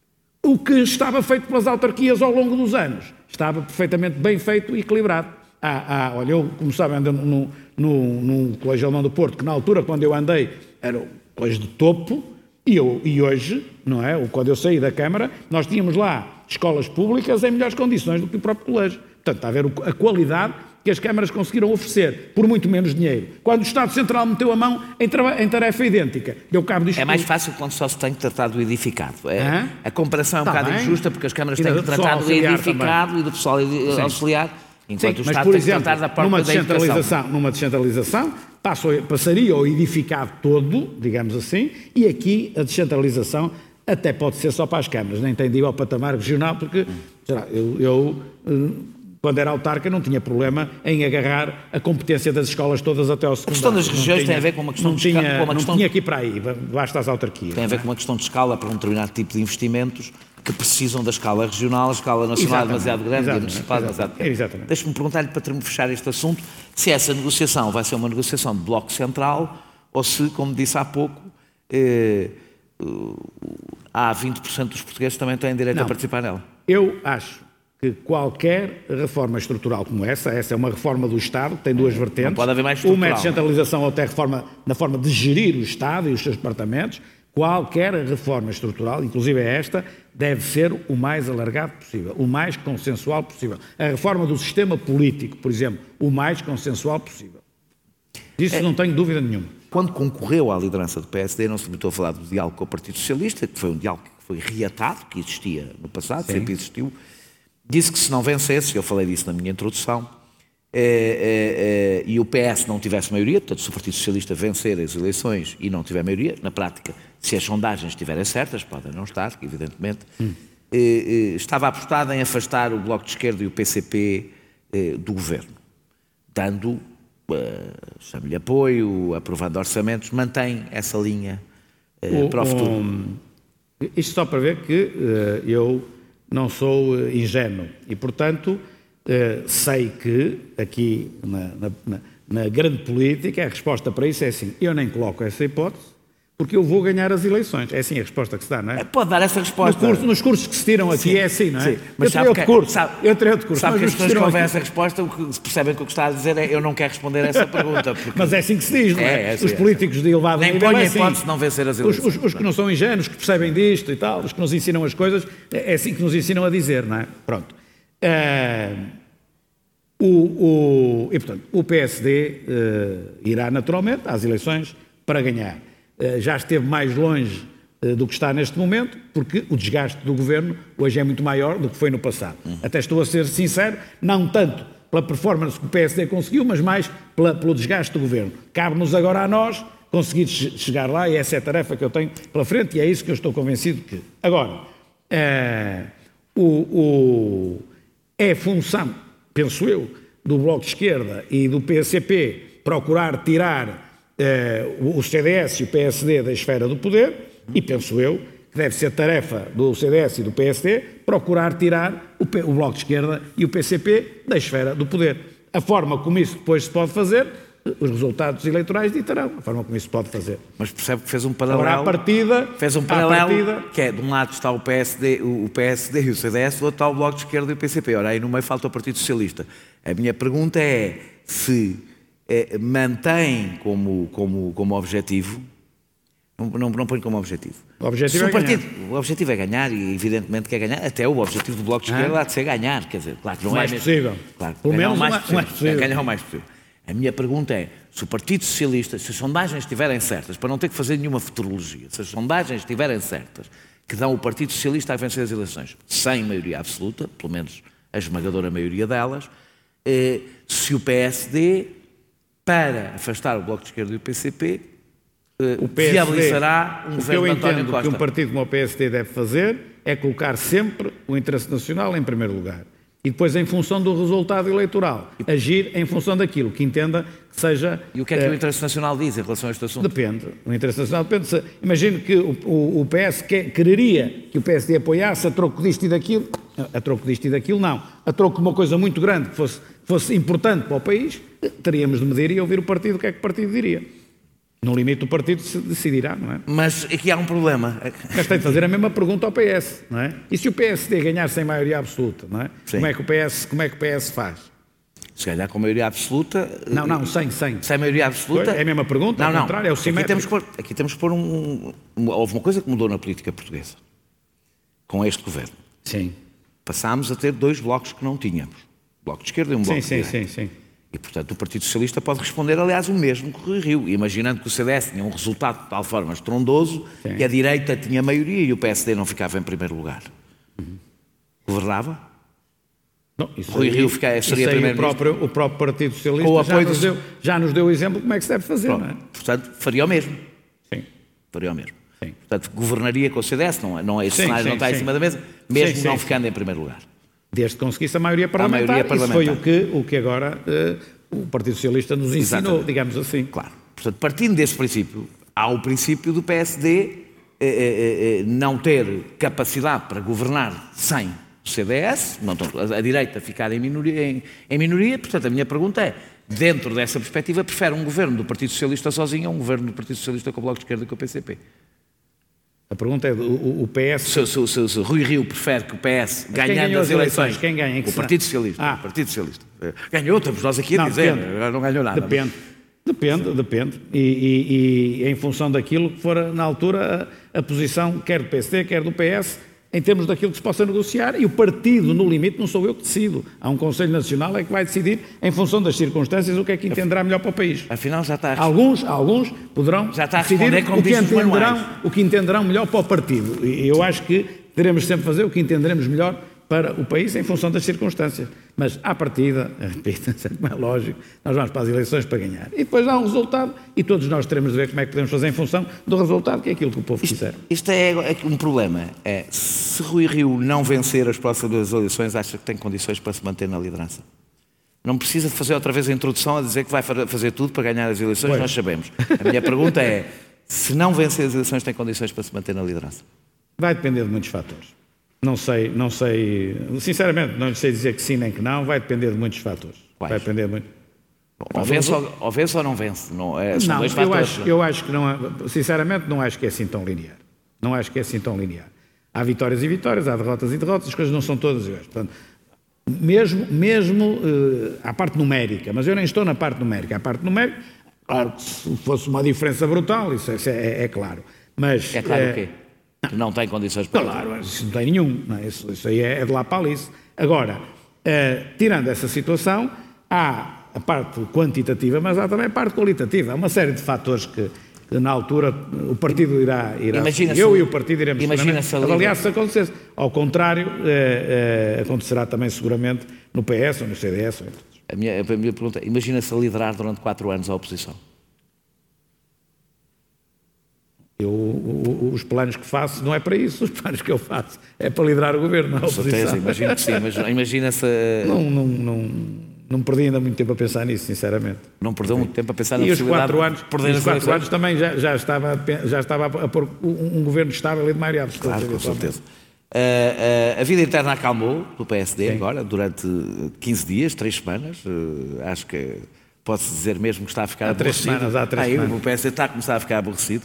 O que estava feito pelas autarquias ao longo dos anos. Estava perfeitamente bem feito e equilibrado. Ah, ah, olha, eu, como sabem, ando no, no, no Colégio Alemão do Porto, que na altura, quando eu andei, era o colégio de topo, e, eu, e hoje, não é? Quando eu saí da Câmara, nós tínhamos lá escolas públicas em melhores condições do que o próprio colégio. Portanto, está a ver a qualidade que as câmaras conseguiram oferecer, por muito menos dinheiro. Quando o Estado Central meteu a mão em, em tarefa idêntica, deu cabo disto. É mais fácil quando só se tem que tratar do edificado. É, ah? A comparação é um tá bocado bem. injusta, porque as câmaras têm que tratar do edificado também. E do pessoal auxiliar, enquanto Sim, o mas, Estado por tem exemplo, que tratar da própria numa da educação. descentralização, numa descentralização passou, passaria o edificado todo, digamos assim, e aqui a descentralização até pode ser só para as câmaras, nem tem de ir ao patamar regional, porque será, eu... eu quando era autarca, não tinha problema em agarrar a competência das escolas todas até ao secundário. A questão das regiões tinha, tem a ver com uma questão não de tinha, escala. Não questão... tinha que ir para aí, basta as autarquias. Tem a ver com uma questão de escala para um determinado tipo de investimentos que precisam da escala regional, a escala nacional é demasiado grande e a municipal é demasiado pequena. Exatamente. Deixe-me perguntar-lhe, para fechar este assunto, se essa negociação vai ser uma negociação de bloco central ou se, como disse há pouco, eh, há vinte por cento dos portugueses também têm direito não, a participar nela. Eu acho que qualquer reforma estrutural como essa, essa é uma reforma do Estado, tem duas vertentes. Não pode haver mais estrutural. Uma é descentralização, outra é reforma na forma de gerir o Estado e os seus departamentos. Qualquer reforma estrutural, inclusive esta, deve ser o mais alargado possível, o mais consensual possível. A reforma do sistema político, por exemplo, o mais consensual possível. Disso é, não tenho dúvida nenhuma. Quando concorreu à liderança do P S D, não se limitou a falar do diálogo com o Partido Socialista, que foi um diálogo que foi reatado, que existia no passado, Sim. sempre existiu. Disse que se não vencesse, eu falei disso na minha introdução, é, é, é, e o P S não tivesse maioria, portanto, se o Partido Socialista vencer as eleições e não tiver maioria, na prática, se as sondagens estiverem certas, podem não estar, evidentemente, hum. é, é, estava apostado em afastar o Bloco de Esquerda e o P C P é, do governo, dando, é, chame-lhe apoio, aprovando orçamentos, mantém essa linha é, o, para o futuro. Um, isto só para ver que uh, eu não sou uh, ingênuo e, portanto, uh, sei que aqui na, na, na grande política a resposta para isso é assim, eu nem coloco essa hipótese, porque eu vou ganhar as eleições. É assim a resposta que se dá, não é? Pode dar essa resposta. No curso, nos cursos que se tiram aqui sim, é assim, não é? Sim. Mas eu terei outro curso. Sabe, eu terei outro curso. Sabe que as pessoas que ouvem essa resposta, o que percebem que o que está a dizer é eu não quero responder a essa pergunta. Porque... Mas é assim que se diz, não é? é, é assim, os políticos é. de elevado nem nível põem é a hipótese de não vencer as eleições. Os, os, os que não são ingênuos, que percebem disto e tal, os que nos ensinam as coisas, é assim que nos ensinam a dizer, não é? Pronto. Uh, o, o, e, portanto, o P S D uh, irá naturalmente às eleições para ganhar. Já esteve mais longe do que está neste momento, porque o desgaste do governo hoje é muito maior do que foi no passado. Uhum. Até estou a ser sincero, não tanto pela performance que o P S D conseguiu, mas mais pela, pelo desgaste do governo. Cabe-nos agora a nós conseguir chegar lá e essa é a tarefa que eu tenho pela frente e é isso que eu estou convencido que... Agora, é, o, o, é função, penso eu, do Bloco de Esquerda e do P C P procurar tirar Uh, o C D S e o P S D da esfera do poder, e penso eu que deve ser tarefa do C D S e do P S D procurar tirar o, P, o Bloco de Esquerda e o P C P da esfera do poder. A forma como isso depois se pode fazer, os resultados eleitorais ditarão a forma como isso se pode fazer. Mas percebe que fez um paralelo... Agora, à partida... Fez um paralelo partida, que é, de um lado está o P S D, o P S D e o C D S, do outro está o Bloco de Esquerda e o P C P. Ora, aí no meio falta o Partido Socialista. A minha pergunta é se... É, mantém como, como, como objetivo, não, não, não põe como objetivo. O objetivo, o, é partido, ganhar. o objetivo é ganhar e evidentemente quer ganhar, até o objetivo do Bloco de Esquerda há de ser ganhar, quer dizer, claro que não mais é possível. Claro, pelo menos o mais, mais, mais possível. Ganhar o mais possível. A minha pergunta é, se o Partido Socialista, se as sondagens estiverem certas, para não ter que fazer nenhuma futurologia, se as sondagens estiverem certas, que dão o Partido Socialista a vencer as eleições, sem maioria absoluta, pelo menos a esmagadora maioria delas, eh, se o P S D... para afastar o Bloco de Esquerda e o P C P, o P S D viabilizará um governo de António Costa. O que eu entendo que um partido como o P S D deve fazer é colocar sempre o interesse nacional em primeiro lugar. E depois, em função do resultado eleitoral, agir em função daquilo que entenda que seja... E o que é que uh, o interesse nacional diz em relação a este assunto? Depende. O interesse nacional depende. Se, imagino que o, o, o P S que, quereria que o P S D apoiasse a troco disto e daquilo. A troco disto e daquilo, não. A troco de uma coisa muito grande que fosse, fosse importante para o país, teríamos de medir e ouvir o partido o que é que o partido diria. No limite o partido decidirá, não é? Mas aqui há um problema. Mas tem de fazer a mesma pergunta ao P S, não é? E se o P S D ganhar sem maioria absoluta, não é? Como é que o P S, como é que o P S faz? Se ganhar com maioria absoluta... Não, não, sem, sem. Sem maioria absoluta... Pois, é a mesma pergunta, não, ao não. contrário, é o simétrico. Aqui temos que pôr, aqui temos que pôr um, um... Houve uma coisa que mudou na política portuguesa. Com este governo. Sim. Passámos a ter dois blocos que não tínhamos. Um bloco de esquerda e um bloco sim, de sim, direita. Sim, sim, sim. E, portanto, o Partido Socialista pode responder, aliás, o mesmo que o Rui Rio, imaginando que o C D S tinha um resultado de tal forma estrondoso Sim. que a direita tinha maioria e o P S D não ficava em primeiro lugar. Uhum. Governava? Não, isso Rui aí, Rio fica, seria primeiro o próprio, o próprio Partido Socialista já nos, deu, já nos deu o exemplo de como é que se deve fazer, Pronto. não é? Portanto, faria o mesmo. Sim. Faria o mesmo. Sim. Portanto, governaria com o C D S, não, não, esse sim, cenário sim, não está sim. em cima da mesa, mesmo sim, não sim, ficando sim. em primeiro lugar. desde que conseguisse a maioria parlamentar. A maioria parlamentar. Isso foi o que, o que agora uh, o Partido Socialista nos ensinou, Exatamente. digamos assim. Claro. Portanto, partindo desse princípio, há o princípio do P S D eh, eh, eh, não ter capacidade para governar sem o C D S, não, a direita ficar em minoria, em, em minoria. Portanto, a minha pergunta é, dentro dessa perspectiva, prefere um governo do Partido Socialista sozinho ou um governo do Partido Socialista com o Bloco de Esquerda e com o P C P? A pergunta é, o, o P S... Se, se, se, se Rui Rio prefere que o P S, ganhando as eleições... Quem ganha? O Partido Socialista. Ah. O Partido Socialista. Ganhou, estamos nós aqui a não, dizer, depende. não ganhou nada. Depende, mas... depende, depende. E, e, e em função daquilo que for, na altura, a, a posição quer do P S D, quer do P S, em termos daquilo que se possa negociar, e o partido, no limite, não sou eu que decido. Há um Conselho Nacional é que vai decidir, em função das circunstâncias, o que é que entenderá melhor para o país. Afinal, já está a... Alguns, alguns poderão já está a decidir o que, entenderão, o que entenderão melhor para o partido. E eu acho que teremos sempre fazer o que entenderemos melhor para o país em função das circunstâncias. Mas, à partida, repito, como é lógico, nós vamos para as eleições para ganhar. E depois há um resultado e todos nós teremos de ver como é que podemos fazer em função do resultado, que é aquilo que o povo isto, quiser. Isto é, é um problema. É, se Rui Rio não vencer as próximas eleições, acha que tem condições para se manter na liderança? Não precisa de fazer outra vez a introdução a dizer que vai fazer tudo para ganhar as eleições, pois. Nós sabemos. A minha pergunta é, se não vencer as eleições, tem condições para se manter na liderança? Vai depender de muitos fatores. Não sei, não sei, sinceramente, não lhe sei dizer que sim nem que não, vai depender de muitos fatores. Quais? Vai depender muito. Ou vence ou, ou vence ou não vence? Não, é, são não dois eu, fatores. acho, eu acho que não, sinceramente, não acho que é assim tão linear. Não acho que é assim tão linear. Há vitórias e vitórias, há derrotas e derrotas, as coisas não são todas iguais. Portanto, mesmo, mesmo uh, à parte numérica, mas eu nem estou na parte numérica. A parte numérica, claro que se fosse uma diferença brutal, isso, isso é, é, é claro. Mas, é claro é, o quê? Que não tem condições para... Claro, isso não tem nenhum. Não é? Isso, isso aí é, é de lá para ali. Agora, uh, tirando essa situação, há a parte quantitativa, mas há também a parte qualitativa. Há uma série de fatores que, que na altura, o partido irá... irá eu e o partido iremos avaliar se acontecesse. Ao contrário, uh, uh, acontecerá também seguramente no P S ou no C D S. Ou a, minha, a minha pergunta é, imagina-se a liderar durante quatro anos a oposição. Eu, os planos que faço não é para isso, os planos que eu faço é para liderar o governo, não a oposição. Certeza, imagino que sim, mas imagina-se... Não, não, não, não perdi ainda muito tempo a pensar nisso, sinceramente. Não perdeu muito tempo a pensar na e possibilidade quatro anos, de perder os quatro anos também já, já, estava, já estava a pôr um, um governo estável e de maioria absoluta. Claro, com certeza. Uh, uh, a vida interna acalmou do P S D sim. agora, durante quinze dias, três semanas, uh, acho que pode-se dizer mesmo que está a ficar há aborrecido. Três semanas, há três Aí, semanas. O P S D está a começar a ficar aborrecido.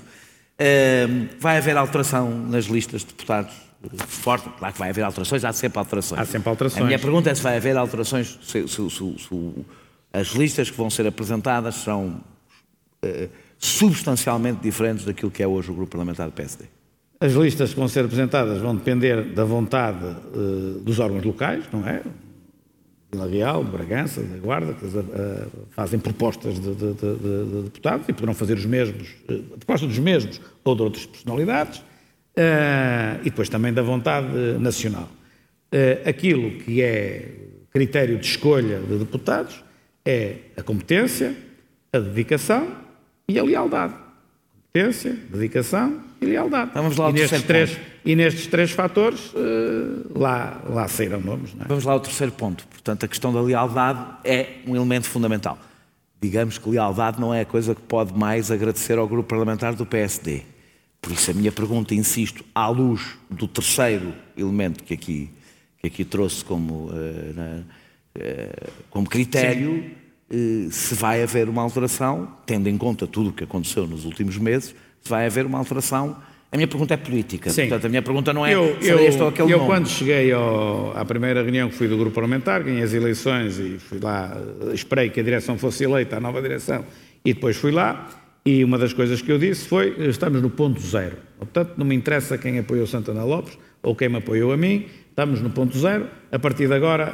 Uh, vai haver alteração nas listas de deputados? Forte, claro que vai haver alterações, há sempre alterações. Há sempre alterações. A minha pergunta é se vai haver alterações, se, se, se, se as listas que vão ser apresentadas são uh, substancialmente diferentes daquilo que é hoje o grupo parlamentar do P S D. As listas que vão ser apresentadas vão depender da vontade uh, dos órgãos locais, não é? Vila Real, de Bragança, da Guarda, que uh, fazem propostas de, de, de, de deputados e poderão fazer os mesmos, uh, propostas dos mesmos ou de outras personalidades, uh, e depois também da vontade uh, nacional. Uh, aquilo que é critério de escolha de deputados é a competência, a dedicação e a lealdade. Competência, dedicação e lealdade. Vamos lá ao e, nestes terceiro três, e nestes três fatores, uh, lá, lá saíram nomes. Não é? Vamos lá ao terceiro ponto. Portanto, a questão da lealdade é um elemento fundamental. Digamos que lealdade não é a coisa que pode mais agradecer ao grupo parlamentar do P S D. Por isso a minha pergunta, insisto, à luz do terceiro elemento que aqui, que aqui trouxe como, uh, na, uh, como critério, uh, se vai haver uma alteração, tendo em conta tudo o que aconteceu nos últimos meses, se vai haver uma alteração. A minha pergunta é política. Sim. Portanto, a minha pergunta não é eu, se este ou aquele Eu, nome. quando cheguei ao, à primeira reunião que fui do grupo parlamentar, ganhei as eleições e fui lá, esperei que a direção fosse eleita, a nova direção, e depois fui lá, e uma das coisas que eu disse foi, estamos no ponto zero. Portanto, não me interessa quem apoiou Santana Lopes ou quem me apoiou a mim, estamos no ponto zero, a partir de agora,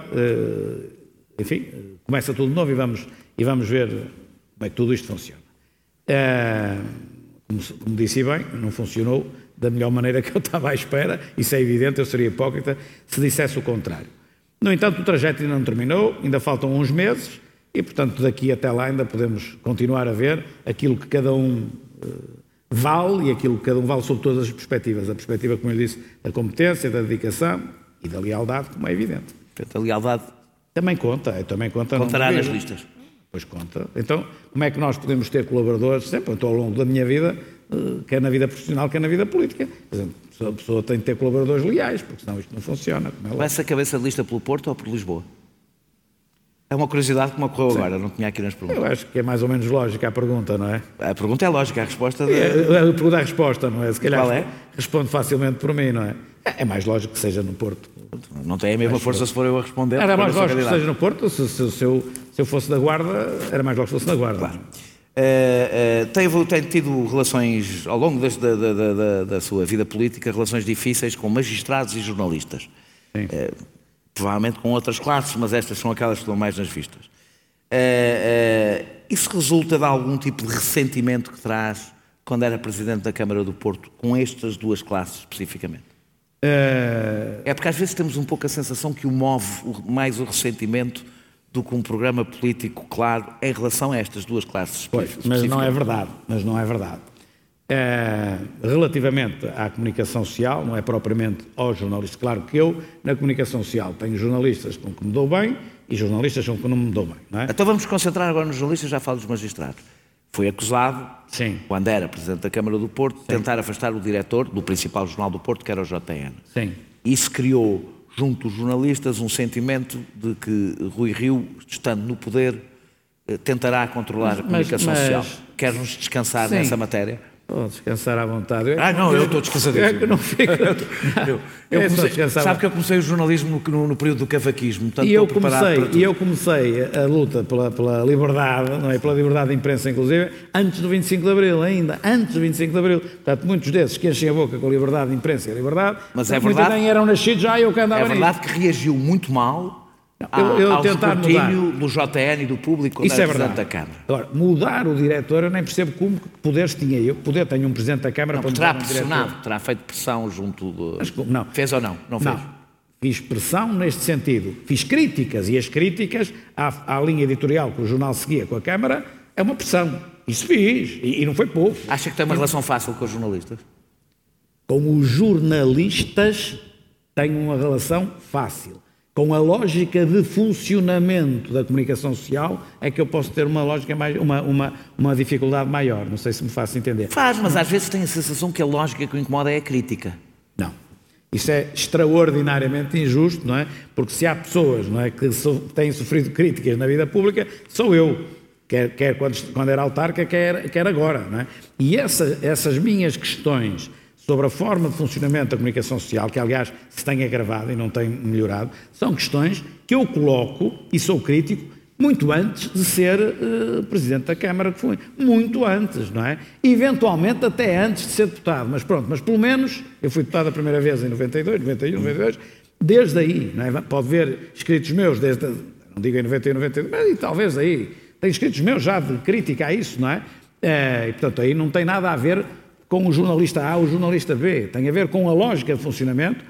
enfim, começa tudo de novo e vamos, e vamos ver como é que tudo isto funciona. Como, como disse bem, não funcionou da melhor maneira que eu estava à espera, isso é evidente, eu seria hipócrita se dissesse o contrário. No entanto, o trajeto ainda não terminou, ainda faltam uns meses e, portanto, daqui até lá ainda podemos continuar a ver aquilo que cada um uh, vale e aquilo que cada um vale sob todas as perspectivas. A perspectiva, como eu disse, da competência, da dedicação e da lealdade, como é evidente. Portanto, a lealdade também conta, também conta. Contará nas listas. Pois conta. Então, como é que nós podemos ter colaboradores, sempre, então, ao longo da minha vida, quer na vida profissional, quer na vida política? Por exemplo, a pessoa tem de ter colaboradores leais, porque senão isto não funciona. É vai-se a cabeça de lista pelo Porto ou por Lisboa? É uma curiosidade que me ocorreu Sim. agora, não tinha aqui nas perguntas. Eu acho que é mais ou menos lógica a pergunta, não é? A pergunta é lógica, a resposta... De... É, a pergunta é a resposta, não é? Se calhar Qual é? Responde facilmente por mim, não é? É mais lógico que seja no Porto. Não tem a mesma força for... se for eu a responder. Era mais lógico que seja no Porto, se, se, se, eu, se eu fosse da Guarda, era mais lógico que fosse da Guarda. Claro. Uh, uh, tem, tem tido relações, ao longo das, da, da, da, da sua vida política, relações difíceis com magistrados e jornalistas. Sim. Uh, provavelmente com outras classes, mas estas são aquelas que estão mais nas vistas. Uh, uh, isso resulta de algum tipo de ressentimento que traz quando era Presidente da Câmara do Porto com estas duas classes especificamente? Uh... É porque às vezes temos um pouco a sensação que o move mais o ressentimento do que um programa político claro em relação a estas duas classes. Pois, mas não é verdade, mas não é verdade. Uh, relativamente à comunicação social, não é propriamente aos jornalistas. Claro que eu, na comunicação social, tenho jornalistas com que me dou bem e jornalistas com que não me dou bem, não é? Então vamos concentrar agora nos jornalistas, já falo dos magistrados. Foi acusado, Sim. quando era Presidente da Câmara do Porto, de tentar afastar o diretor do principal jornal do Porto, que era o J N. Sim. Isso criou, junto dos jornalistas, um sentimento de que Rui Rio, estando no poder, tentará controlar mas, a comunicação mas, social. Queres-nos descansar Sim. nessa matéria? Pode descansar à vontade. Eu, ah, não, eu, eu estou descansadíssimo. É que não fico... eu, eu é comecei, sabe que eu comecei o jornalismo no, no, no período do cavaquismo. Portanto, e eu comecei, e eu comecei a luta pela, pela liberdade, não é? Pela liberdade de imprensa, inclusive, antes do vinte e cinco de Abril, ainda. Antes do vinte e cinco de Abril. Portanto, muitos desses que enchem a boca com a liberdade de imprensa e a liberdade, mas é verdade, nem eram nascidos já e eu que andava É verdade nisso. que reagiu muito mal... Eu, eu ao tentar escrutínio do J N e do público quando Isso era é Presidente verdade. da Câmara. Agora, mudar o diretor, eu nem percebo como que poderes tinha eu. Poder tenho um Presidente da Câmara não, para terá mudar um pressionado, diretor. terá feito pressão junto do... Mas, não. Fez ou não? Não fez? Não. Fiz pressão neste sentido. Fiz críticas e as críticas à, à linha editorial que o jornal seguia com a Câmara é uma pressão. Isso fiz. E, e não foi pouco. Acha que tem uma relação fácil com os jornalistas? Com os jornalistas tenho uma relação fácil. Com a lógica de funcionamento da comunicação social é que eu posso ter uma lógica mais, uma, uma, uma dificuldade maior. Não sei se me faço entender. Faz, mas às vezes tem a sensação que a lógica que o incomoda é a crítica. Não. Isso é extraordinariamente injusto, não é? Porque se há pessoas, não é, que so, têm sofrido críticas na vida pública, sou eu. Quer, quer quando, quando era autarca, quer, quer agora, não é? E essa, essas minhas questões sobre a forma de funcionamento da comunicação social, que aliás se tem agravado e não tem melhorado, são questões que eu coloco, e sou crítico, muito antes de ser uh, Presidente da Câmara, que fui. Muito antes, não é? Eventualmente até antes de ser deputado, mas pronto, mas pelo menos, eu fui deputado a primeira vez em noventa e dois, noventa e um, noventa e dois, desde aí, não é? Pode ver escritos meus, desde, não digo em noventa e um, noventa e dois, mas talvez aí, tem escritos meus já de crítica a isso, não é? é e portanto aí não tem nada a ver com o jornalista A ou o jornalista B, tem a ver com a lógica de funcionamento.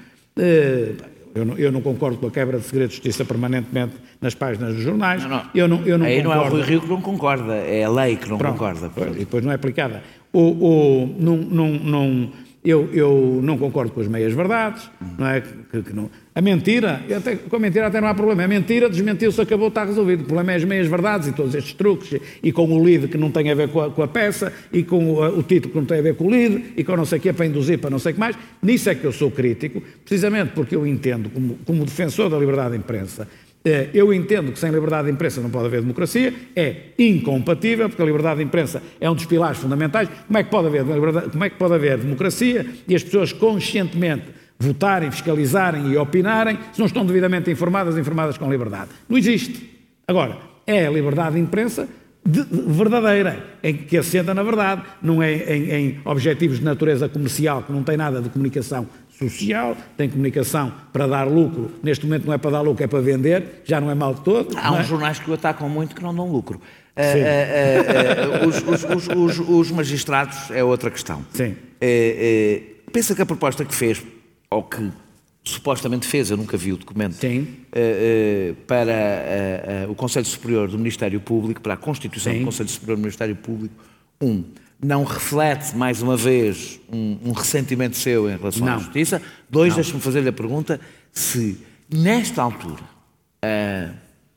Eu não, eu não concordo com a quebra de segredo de justiça permanentemente nas páginas dos jornais. Não, não. Eu não, eu não Aí concordo. Não é o Rui Rio que não concorda, é a lei que não Pronto, concorda. E depois não é aplicada. O, o, não, não, não, eu, eu não concordo com as meias-verdades, não é? Que, que não, a mentira, até, com a mentira até não há problema. A mentira desmentiu-se, acabou, está resolvido. O problema é as meias-verdades e todos estes truques, e com o lead que não tem a ver com a, com a peça, e com o, o título que não tem a ver com o lead, e com não sei o quê, para induzir, para não sei o que mais. Nisso é que eu sou crítico, precisamente porque eu entendo, como, como defensor da liberdade de imprensa, eu entendo que sem liberdade de imprensa não pode haver democracia, é incompatível, porque a liberdade de imprensa é um dos pilares fundamentais. Como é que pode haver, como é que pode haver democracia e as pessoas conscientemente votarem, fiscalizarem e opinarem se não estão devidamente informadas, informadas com liberdade? Não existe. Agora, é a liberdade de imprensa de, de, verdadeira, em que assenta na verdade, não é em, em objetivos de natureza comercial, que não tem nada de comunicação social, tem comunicação para dar lucro. Neste momento não é para dar lucro, é para vender, já não é mal de todo. Há uns é? jornais que o atacam muito que não dão lucro. Uh, uh, uh, uh, os, os, os, os, os magistrados é outra questão. Sim. Uh, uh, pensa que a proposta que fez, ou que supostamente fez, eu nunca vi o documento, Sim. Uh, uh, para uh, uh, o Conselho Superior do Ministério Público, para a Constituição Sim. do Conselho Superior do Ministério Público, um, não reflete, mais uma vez, um, um ressentimento seu em relação não. à Justiça. Dois, deixe-me fazer-lhe a pergunta se Nesta altura, uh,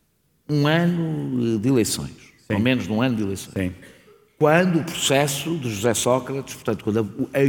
um ano de eleições, Sim. ou menos de um ano de eleições, Sim. quando o processo de José Sócrates, portanto, quando a, a,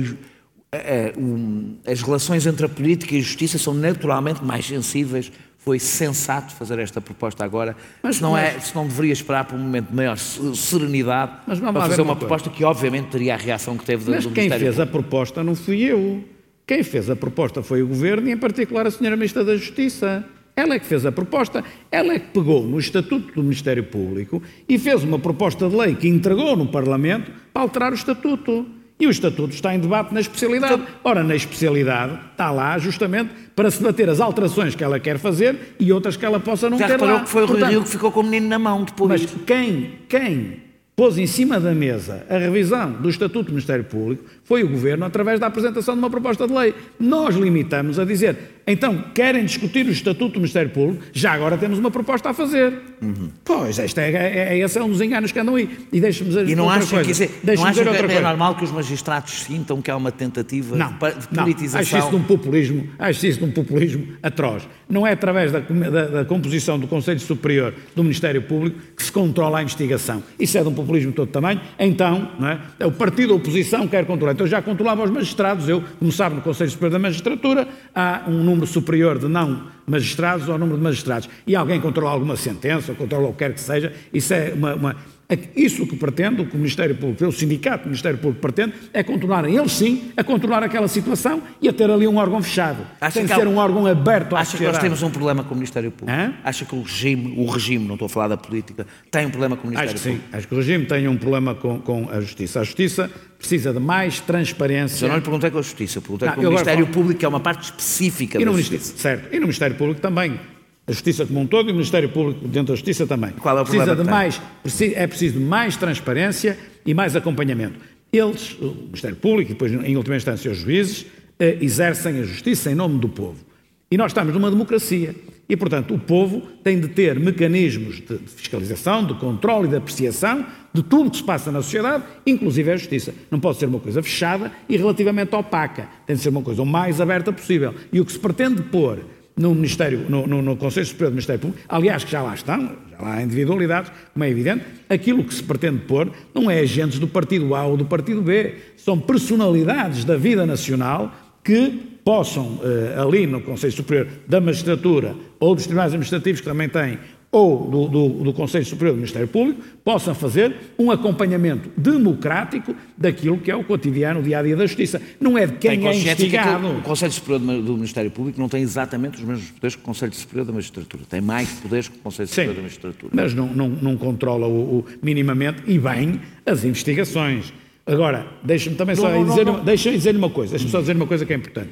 a, um, as relações entre a política e a justiça são naturalmente mais sensíveis, foi sensato fazer esta proposta agora, mas se não, mas, é, se não deveria esperar por um momento de maior serenidade mas para fazer uma, uma proposta que obviamente teria a reação que teve mas do quem Ministério fez Público. A proposta não fui eu. Quem fez a proposta foi o Governo e, em particular, a senhora Ministra da Justiça. Ela é que fez a proposta, ela é que pegou no Estatuto do Ministério Público e fez uma proposta de lei que entregou no Parlamento para alterar o Estatuto. E o Estatuto está em debate na especialidade. Ora, na especialidade está lá justamente para se debater as alterações que ela quer fazer e outras que ela possa não Já ter lá. Já reparou que foi o Rui Rio que ficou com o menino na mão depois. Mas quem, quem pôs em cima da mesa a revisão do Estatuto do Ministério Público foi o Governo através da apresentação de uma proposta de lei. Nós limitamos a dizer, então, querem discutir o Estatuto do Ministério Público, já agora temos uma proposta a fazer. Uhum. Pois, este é, é, é, esse é um dos enganos que andam aí. E deixe-me dizer e não outra acha coisa. Que isso é, não acha dizer outra que é coisa. normal que os magistrados sintam que há uma tentativa não, de politização? Não, acho isso de um populismo, acho isso de um populismo atroz. Não é através da, da, da composição do Conselho Superior do Ministério Público que se controla a investigação. Isso é de um populismo de todo tamanho. Então, não é? O partido da oposição quer controlar. Então já controlava os magistrados. Eu, como sabe, no Conselho Superior da Magistratura há um número superior de não magistrados ao número de magistrados. E alguém controla alguma sentença, ou controla o que quer que seja. Isso é uma... uma Isso que pretende, o que o Ministério Público, o sindicato do Ministério Público pretende, é controlarem, eles sim, a controlar aquela situação e a ter ali um órgão fechado. Acha Tem que há... ser um órgão aberto à Acha sociedade. que nós temos um problema com o Ministério Público? Hã? Acha que o regime, o regime, não estou a falar da política, tem um problema com o Ministério Acho que Público? sim. Acho que o regime tem um problema com, com a Justiça. A Justiça precisa de mais transparência. Eu não lhe perguntei com a Justiça, perguntei não, com o Ministério falo... Público, que é uma parte específica e da no Justiça. Certo. E no Ministério Público também. A Justiça como um todo e o Ministério Público dentro da Justiça também. Qual é o precisa problema de que mais, É preciso de mais transparência e mais acompanhamento. Eles, o Ministério Público e depois, em última instância, os juízes, eh, exercem a justiça em nome do povo. E nós estamos numa democracia. E, portanto, o povo tem de ter mecanismos de, de fiscalização, de controle e de apreciação de tudo o que se passa na sociedade, inclusive a justiça. Não pode ser uma coisa fechada e relativamente opaca. Tem de ser uma coisa o mais aberta possível. E o que se pretende pôr no Ministério, no, no, no Conselho Superior do Ministério Público, aliás, que já lá estão, já lá há individualidades, como é evidente, aquilo que se pretende pôr não é agentes do Partido A ou do Partido B, são personalidades da vida nacional que possam, eh, ali no Conselho Superior da Magistratura ou dos Tribunais Administrativos, que também têm, ou do, do, do Conselho Superior do Ministério Público, possam fazer um acompanhamento democrático daquilo que é o cotidiano, o dia-a-dia da Justiça. Não é de quem é investigado. O Conselho Superior do Ministério Público não tem exatamente os mesmos poderes que o Conselho Superior da Magistratura. Tem mais poderes que o Conselho Superior Sim, da Magistratura. Mas não, não, não controla o, o, minimamente e bem as investigações. Agora, deixa-me também só não, dizer, não, não. Deixa dizer uma coisa, deixa-me só dizer uma coisa que é importante.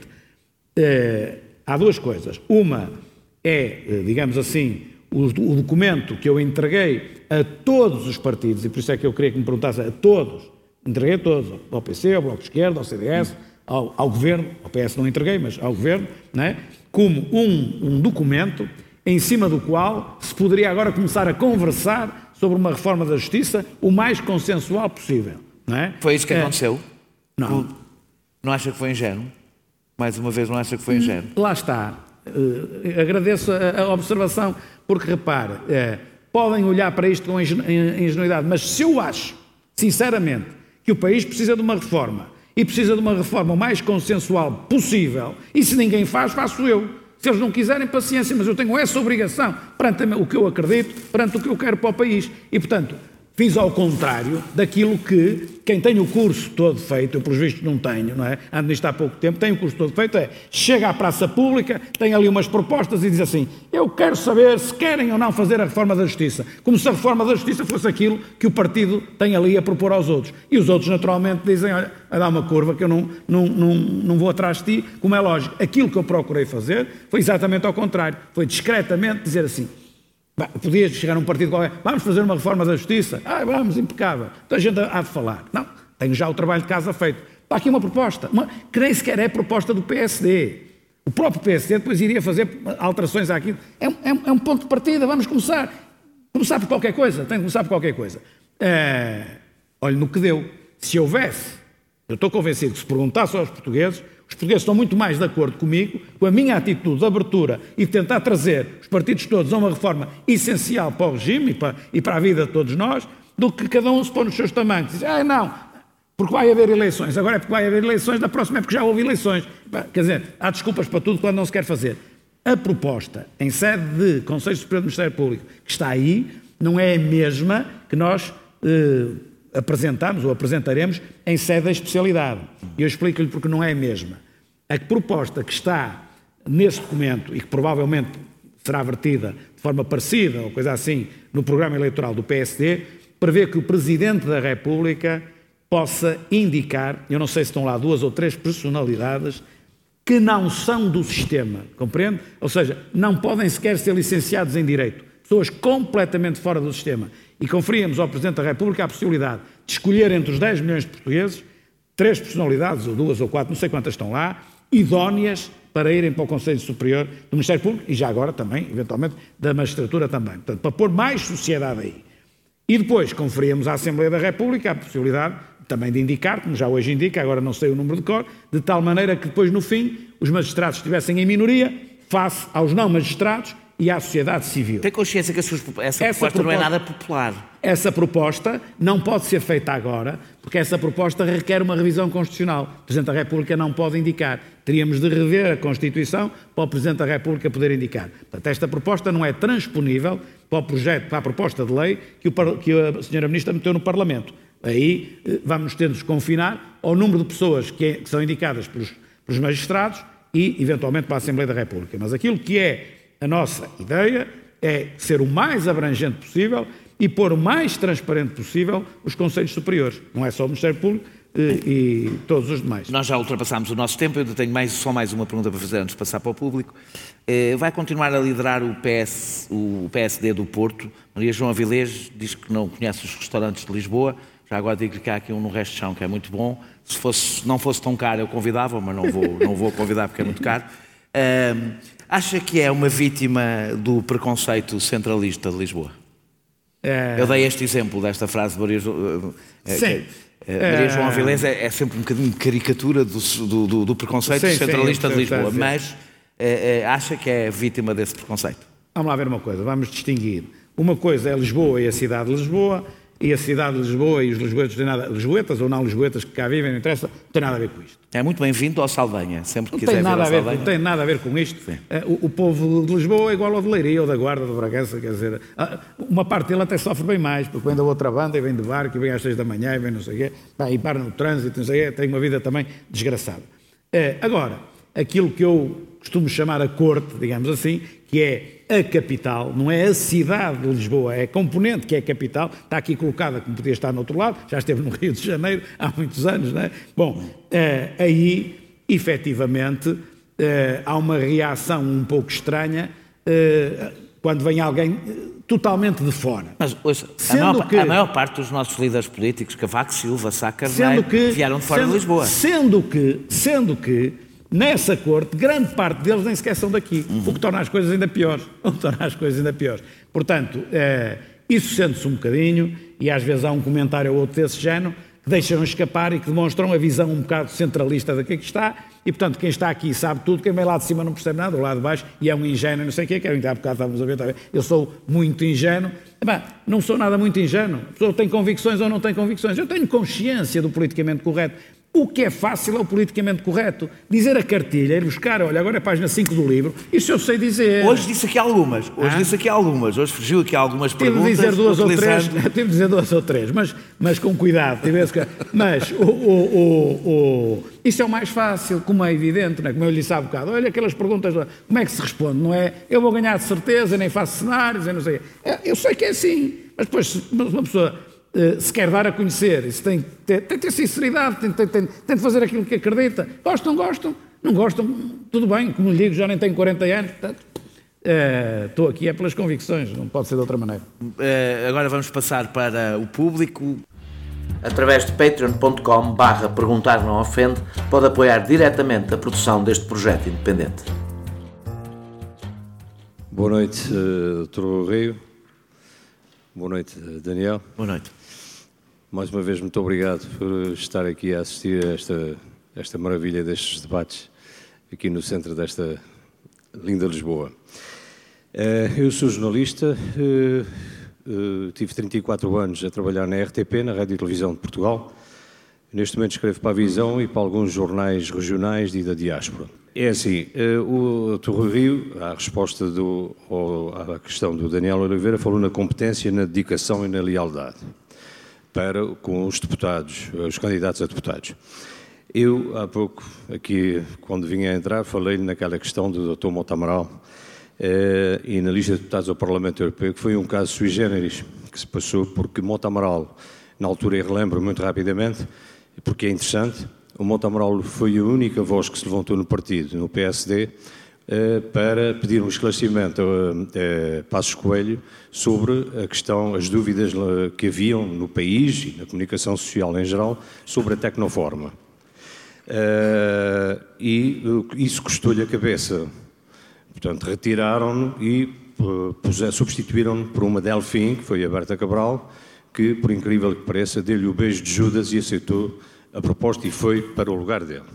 É, há duas coisas. Uma é, digamos assim, o, o documento que eu entreguei a todos os partidos, e por isso é que eu queria que me perguntasse a todos, entreguei a todos, ao P C, ao Bloco de Esquerda, ao C D S, ao, ao Governo, ao P S não entreguei, mas ao Governo, não é? Como um, um documento em cima do qual se poderia agora começar a conversar sobre uma reforma da Justiça o mais consensual possível. Não é? Foi isso que é, aconteceu? Não. O, não acha que foi ingênuo? Mais uma vez, não acha que foi ingênuo? Lá está. Uh, agradeço a, a observação, porque repare, uh, podem olhar para isto com ingenuidade, mas se eu acho, sinceramente, que o país precisa de uma reforma e precisa de uma reforma o mais consensual possível, e se ninguém faz, faço eu. Se eles não quiserem, paciência, mas eu tenho essa obrigação perante o que eu acredito, perante o que eu quero para o país. E, portanto, fiz ao contrário daquilo que quem tem o curso todo feito, eu pelos vistos não tenho, não é? Ando nisto há pouco tempo, tem o curso todo feito, é, chega à praça pública, tem ali umas propostas e diz assim, eu quero saber se querem ou não fazer a reforma da Justiça, como se a reforma da Justiça fosse aquilo que o partido tem ali a propor aos outros. E os outros naturalmente dizem, olha, vai dar uma curva que eu não, não, não, não vou atrás de ti, como é lógico. Aquilo que eu procurei fazer foi exatamente ao contrário, foi discretamente dizer assim, podias chegar a um partido qualquer, vamos fazer uma reforma da Justiça, ah, vamos, impecável, então a gente há de falar. Não, tenho já o trabalho de casa feito. Está aqui uma proposta, uma, que nem sequer é proposta do P S D. O próprio P S D depois iria fazer alterações àquilo. É, é, é um ponto de partida, vamos começar. Começar por qualquer coisa, tem que começar por qualquer coisa. É, olha, no que deu, se houvesse Eu estou convencido que se perguntasse aos portugueses, os portugueses estão muito mais de acordo comigo, com a minha atitude de abertura e de tentar trazer os partidos todos a uma reforma essencial para o regime e para, e para a vida de todos nós, do que cada um se pôr nos seus tamancos. Diz, ah, não, porque vai haver eleições. Agora é porque vai haver eleições, da próxima é porque já houve eleições. Quer dizer, há desculpas para tudo quando não se quer fazer. A proposta, em sede de Conselho Superior do Ministério Público, que está aí, não é a mesma que nós eh, apresentamos ou apresentaremos em sede da especialidade. E eu explico-lhe porque não é a mesma. A proposta que está nesse documento e que provavelmente será vertida de forma parecida ou coisa assim no programa eleitoral do P S D, prevê que o Presidente da República possa indicar, eu não sei se estão lá duas ou três personalidades, que não são do sistema, compreende? Ou seja, não podem sequer ser licenciados em Direito. Pessoas completamente fora do sistema. E conferíamos ao Presidente da República a possibilidade de escolher entre os dez milhões de portugueses três personalidades, ou duas ou quatro, não sei quantas estão lá, idóneas para irem para o Conselho Superior do Ministério Público e já agora também, eventualmente, da magistratura também. Portanto, para pôr mais sociedade aí. E depois conferíamos à Assembleia da República a possibilidade também de indicar, como já hoje indica, agora não sei o número de cor, de tal maneira que depois, no fim, os magistrados estivessem em minoria face aos não magistrados e à sociedade civil. Tem consciência que essa, essa proposta, proposta não é nada popular? Essa proposta não pode ser feita agora, porque essa proposta requer uma revisão constitucional. O Presidente da República não pode indicar. Teríamos de rever a Constituição para o Presidente da República poder indicar. Portanto, esta proposta não é transponível para o projeto, para a proposta de lei que, o, que a senhora Ministra meteu no Parlamento. Aí vamos ter de nos confinar ao número de pessoas que, é, que são indicadas pelos, pelos magistrados e, eventualmente, para a Assembleia da República. Mas aquilo que é a nossa ideia é ser o mais abrangente possível e pôr o mais transparente possível os Conselhos Superiores. Não é só o Ministério Público e, e todos os demais. Nós já ultrapassámos o nosso tempo, eu tenho mais, só mais uma pergunta para fazer antes de passar para o público. Vai continuar a liderar o, P S, o P S D do Porto. Maria João Avilés diz que não conhece os restaurantes de Lisboa. Já agora digo que há aqui um no Resto de Chão que é muito bom. Se fosse, não fosse tão caro eu convidava, mas não vou, não vou convidar porque é muito caro. Uh, acha que é uma vítima do preconceito centralista de Lisboa? É... Eu dei este exemplo desta frase de Maria, uh, sim. Uh, Maria João Avilés é, é sempre um bocadinho de caricatura do, do, do, do preconceito sim, centralista sim, de Lisboa, mas uh, uh, acha que é vítima desse preconceito? Vamos lá ver uma coisa, vamos distinguir. Uma coisa é Lisboa e a cidade de Lisboa, e a cidade de Lisboa e os lisboetas, nada, lisboetas ou não lisboetas que cá vivem, não interessa, não tem nada a ver com isto. É muito bem-vindo ao Saldanha, sempre que não quiser vir ao ver, Saldanha. Não tem nada a ver com isto. O, o povo de Lisboa é igual ao de Leiria ou da Guarda, de Bragança, quer dizer, uma parte dele até sofre bem mais, porque vem da outra banda e vem de barco e vem às seis da manhã e vem não sei o quê, e para no trânsito, não sei o quê, tem uma vida também desgraçada. É, agora, aquilo que eu costumo chamar a corte, digamos assim, que é a capital, não é a cidade de Lisboa, é a componente que é a capital, está aqui colocada como podia estar no outro lado, já esteve no Rio de Janeiro há muitos anos, não é? Bom, eh, aí, efetivamente, eh, há uma reação um pouco estranha eh, quando vem alguém totalmente de fora. Mas ouça, a, maior, que, a maior parte dos nossos líderes políticos, Cavaco Silva, Sá Carneiro, vieram de fora sendo, de Lisboa. Sendo que, sendo que nessa corte, grande parte deles nem sequer são daqui, uhum. o que torna as coisas ainda piores. O que torna as coisas ainda piores. Portanto, é, isso sente-se um bocadinho, e às vezes há um comentário ou outro desse género, que deixam escapar e que demonstram a visão um bocado centralista daquilo que está, e portanto quem está aqui sabe tudo, quem vem lá de cima não percebe nada, ou lá de baixo, e é um ingênuo, não sei o quê, que há bocado estávamos a ver, tá, eu sou muito ingênuo. Epá, não sou nada muito ingênuo, a pessoa tem convicções ou não tem convicções, eu tenho consciência do politicamente correto. O que é fácil é o politicamente correto. Dizer a cartilha, ir buscar, olha, agora é a página cinco do livro, isso eu sei dizer. Hoje disse aqui algumas, hoje ah? disse aqui algumas, hoje fugiu aqui algumas tive perguntas. Dizer duas utilizando... ou três, tive de dizer duas ou três, mas, mas com cuidado. Mas o, o, o, o, isso é o mais fácil, como é evidente, não é? Como eu lhe disse há bocado, olha aquelas perguntas, como é que se responde, não é? Eu vou ganhar de certeza, nem faço cenários, eu não sei. Eu sei que é assim, mas depois uma pessoa... se quer dar a conhecer, isso tem que ter, tem que ter sinceridade, tem, tem, tem, tem de fazer aquilo que acredita. Gostam, gostam, não gostam, tudo bem, como lhe digo, já nem tenho quarenta anos, portanto, uh, estou aqui é pelas convicções, não pode ser de outra maneira. Uh, agora vamos passar para o público. Através de patreon ponto com barra perguntar não ofende, pode apoiar diretamente a produção deste projeto independente. Boa noite, doutor Rio. Boa noite, Daniel. Boa noite. mais uma vez, muito obrigado por estar aqui a assistir a esta, esta maravilha destes debates aqui no centro desta linda Lisboa. Eu sou jornalista, tive trinta e quatro anos a trabalhar na R T P, na Rádio e Televisão de Portugal. Neste momento escrevo para a Visão e para alguns jornais regionais e da diáspora. É assim, o doutor Rui Rio, à resposta do, à questão do Daniel Oliveira, falou na competência, na dedicação e na lealdade para com os deputados, os candidatos a deputados. Eu, há pouco, aqui, quando vinha a entrar, falei naquela questão do doutor Mota Amaral eh, e na lista de deputados ao Parlamento Europeu, que foi um caso sui generis que se passou, porque Mota Amaral, na altura, eu relembro muito rapidamente, porque é interessante, o Mota Amaral foi a única voz que se levantou no partido, no P S D, eh, para pedir um esclarecimento a, a Passos Coelho sobre a questão, as dúvidas que haviam no país e na comunicação social em geral sobre a Tecnoforma. Uh, e uh, isso custou-lhe a cabeça. Portanto, retiraram-no e uh, substituíram-no por uma Delfim, que foi a Berta Cabral, que, por incrível que pareça, deu-lhe o beijo de Judas e aceitou a proposta e foi para o lugar dele.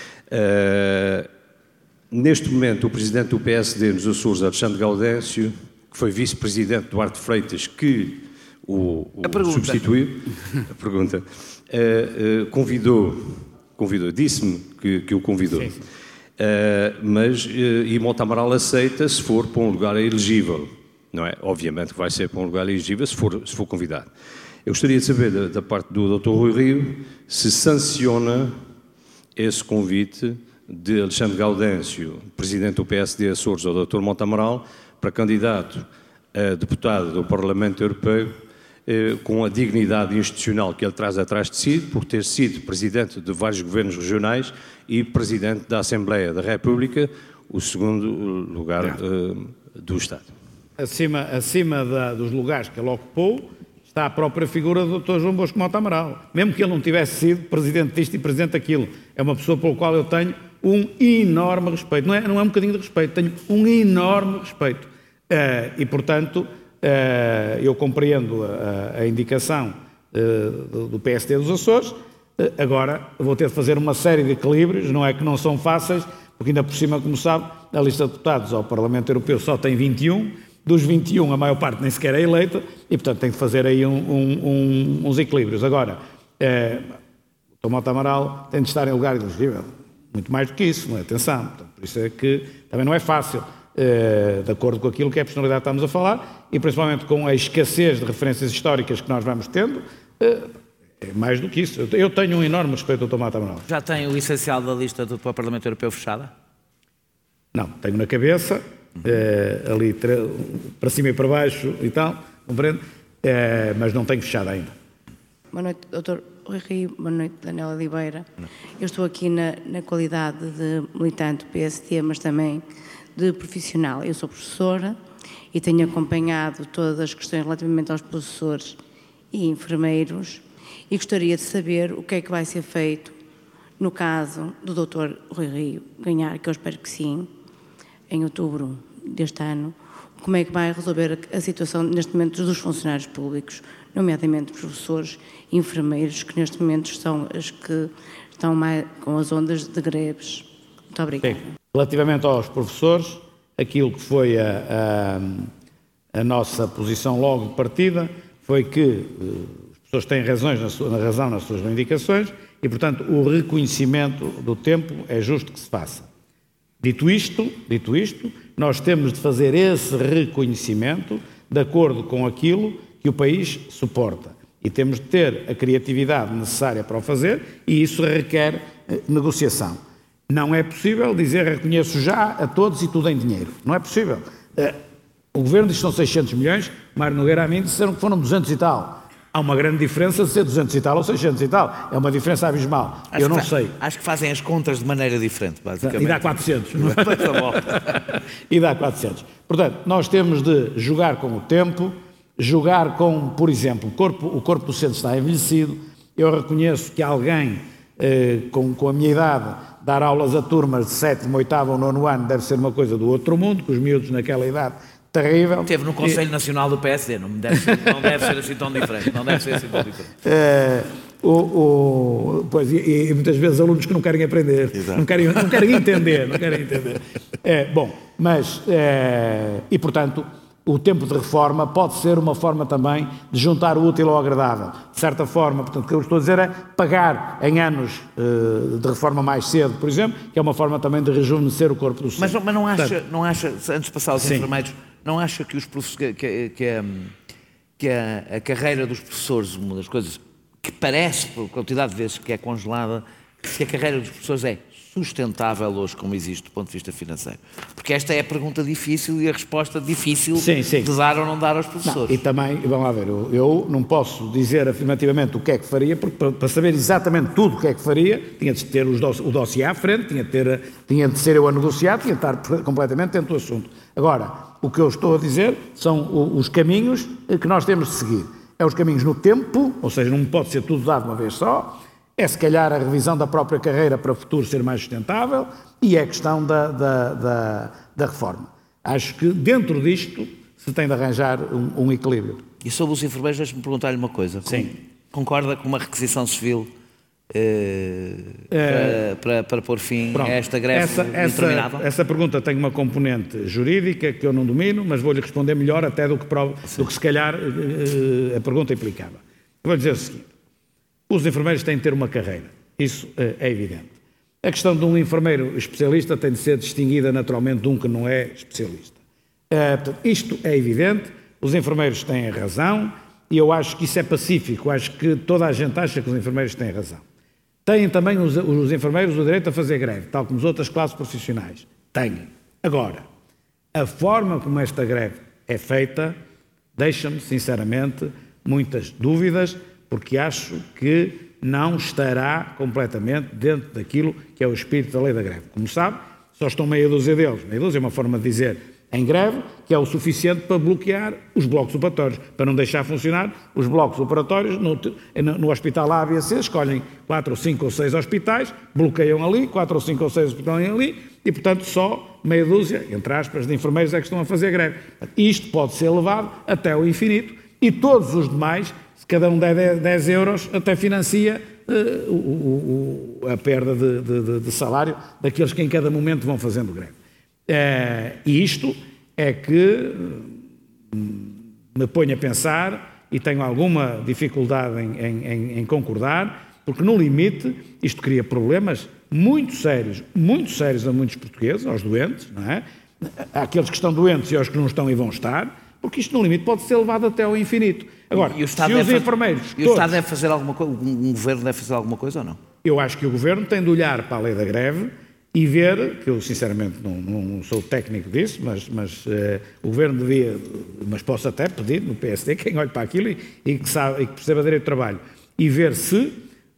Uh, neste momento, o presidente do P S D nos Açores, Alexandre Gaudêncio, que foi vice-presidente do Duarte Freitas, que o, o substituiu, a pergunta, uh, uh, convidou Convidou, disse-me que, que o convidou. Sim, sim. Uh, mas, uh, e Mota Amaral aceita se for para um lugar elegível, não é? Obviamente que vai ser para um lugar elegível se for, se for convidado. Eu gostaria de saber da, da parte do doutor Rui Rio se sanciona esse convite de Alexandre Gaudêncio, presidente do P S D Açores, ao doutor Mota Amaral, para candidato a deputado do Parlamento Europeu, com a dignidade institucional que ele traz atrás de si, por ter sido presidente de vários governos regionais e presidente da Assembleia da República, o segundo lugar uh, do Estado. Acima, acima da, dos lugares que ele ocupou está a própria figura do doutor João Bosco Mota Amaral. Mesmo que ele não tivesse sido presidente disto e presidente daquilo, é uma pessoa pela qual eu tenho um enorme respeito. Não é, não é um bocadinho de respeito, tenho um enorme respeito. Uh, e, portanto... Uh, eu compreendo a, a indicação uh, do, do P S D dos Açores, uh, agora vou ter de fazer uma série de equilíbrios, não é que não são fáceis, porque ainda por cima, como sabe, a lista de deputados ao Parlamento Europeu só tem vinte e um, dos vinte e um a maior parte nem sequer é eleita, e portanto tem de fazer aí um, um, um, uns equilíbrios. Agora, uh, o doutor Mota Amaral tem de estar em lugar elegível, muito mais do que isso, não é? Atenção, portanto, por isso é que também não é fácil. Uh, de acordo com aquilo que é a personalidade que estamos a falar e principalmente com a escassez de referências históricas que nós vamos tendo, uh, é mais do que isso. Eu tenho um enorme respeito ao doutor Mota Amaral. Já tem o essencial da lista do Parlamento Europeu fechada? Não, tenho na cabeça, uh, ali para cima e para baixo e tal, compreendo, uh, mas não tenho fechada ainda. Boa noite, doutor Rui Rio. Boa noite, Daniel Oliveira. Não. Eu estou aqui na, na qualidade de militante do P S D, mas também de profissional. Eu sou professora e tenho acompanhado todas as questões relativamente aos professores e enfermeiros e gostaria de saber o que é que vai ser feito no caso do doutor Rui Rio ganhar, que eu espero que sim, em outubro deste ano, como é que vai resolver a situação neste momento dos funcionários públicos, nomeadamente professores e enfermeiros, que neste momento são as que estão mais com as ondas de greves. Muito obrigada. Sim. Relativamente aos professores, aquilo que foi a, a, a nossa posição logo de partida foi que uh, as pessoas têm razões na, sua, na razão nas suas reivindicações e, portanto, o reconhecimento do tempo é justo que se faça. Dito isto, dito isto, nós temos de fazer esse reconhecimento de acordo com aquilo que o país suporta e temos de ter a criatividade necessária para o fazer e isso requer uh, negociação. Não é possível dizer reconheço já a todos e tudo em dinheiro. Não é possível. Uh, o Governo diz que são seiscentos milhões, Mário Nogueira a mim disseram que foram duzentos e tal. Há uma grande diferença de ser duzentos e tal ou seiscentos e tal. É uma diferença abismal. Acho Eu não sei. Acho que fazem as contas de maneira diferente, basicamente. E dá quatrocentos. Não é? E dá quatrocentos. Portanto, nós temos de jogar com o tempo, jogar com, por exemplo, o corpo, o corpo docente está envelhecido. Eu reconheço que alguém eh, com, com a minha idade dar aulas a turmas de sétimo, oitavo ou nono ano deve ser uma coisa do outro mundo, que os miúdos naquela idade terrível. Esteve no Conselho e... Nacional do P S D, não deve ser, não deve ser assim tão diferente. Não deve ser assim tão diferente. É, o, o, pois, e, e muitas vezes alunos que não querem aprender, não querem, não querem entender, não querem entender. É, bom, mas, é, e portanto, o tempo de reforma pode ser uma forma também de juntar o útil ao agradável. De certa forma, portanto, o que eu estou a dizer é pagar em anos uh, de reforma mais cedo, por exemplo, que é uma forma também de rejuvenescer o corpo do Mas, sistema. mas não, acha, portanto, não acha, antes de passar aos sim. enfermeiros, não acha que, os que, que, que, a, que a, a carreira dos professores, uma das coisas que parece, pela quantidade de vezes que é congelada, se a carreira dos professores é sustentável hoje como existe do ponto de vista financeiro? Porque esta é a pergunta difícil e a resposta difícil sim, sim. de dar ou não dar aos professores. Não, e também, vamos lá ver, eu, eu não posso dizer afirmativamente o que é que faria, porque para, para saber exatamente tudo o que é que faria, tinha de ter os dossiê, o dossiê à frente, tinha de, ter, tinha de ser eu a negociar, tinha de estar completamente dentro do assunto. Agora, o que eu estou a dizer são os caminhos que nós temos de seguir. É os caminhos no tempo, ou seja, não pode ser tudo dado de uma vez só. É, se calhar, a revisão da própria carreira para o futuro ser mais sustentável e é a questão da, da, da, da reforma. Acho que, dentro disto, se tem de arranjar um, um equilíbrio. E sobre os enfermeiros, deixe-me perguntar-lhe uma coisa. Sim. Concorda com uma requisição civil eh, é, para, para, para pôr fim pronto, a esta greve essa, interminável? Essa, essa pergunta tem uma componente jurídica que eu não domino, mas vou-lhe responder melhor até do que, prova, do que se calhar, a pergunta implicava. Vou dizer o seguinte. Os enfermeiros têm de ter uma carreira, isso é evidente. A questão de um enfermeiro especialista tem de ser distinguida naturalmente de um que não é especialista. Uh, isto é evidente, os enfermeiros têm razão e eu acho que isso é pacífico, acho que toda a gente acha que os enfermeiros têm razão. Têm também os, os enfermeiros o direito a fazer greve, tal como as outras classes profissionais. Têm. Agora, a forma como esta greve é feita deixa-me, sinceramente, muitas dúvidas, porque acho que não estará completamente dentro daquilo que é o espírito da lei da greve. Como sabe, só estão meia dúzia deles. Meia dúzia é uma forma de dizer em greve, que é o suficiente para bloquear os blocos operatórios, para não deixar funcionar os blocos operatórios no, no, no hospital A, B e C, escolhem quatro ou cinco ou seis hospitais, bloqueiam ali, quatro ou cinco ou seis hospitais ali, e portanto só meia dúzia, entre aspas, de enfermeiros é que estão a fazer greve. Isto pode ser levado até o infinito, e todos os demais, se cada um der dez euros, até financia uh, o, o, a perda de, de, de salário daqueles que em cada momento vão fazendo greve. Uh, e isto é que me põe a pensar, e tenho alguma dificuldade em, em, em concordar, porque no limite isto cria problemas muito sérios, muito sérios a muitos portugueses, aos doentes, não é? Àqueles que estão doentes e aos que não estão e vão estar, porque isto no limite pode ser levado até ao infinito. Agora, e o se os enfermeiros... E o Estado deve fazer alguma coisa, um governo deve fazer alguma coisa ou não? Eu acho que o governo tem de olhar para a lei da greve e ver, que eu sinceramente não, não sou técnico disso, mas, mas uh, o governo devia, mas posso até pedir no P S D quem olhe para aquilo e, e, que, sabe, e que perceba direito do trabalho, e ver se uh,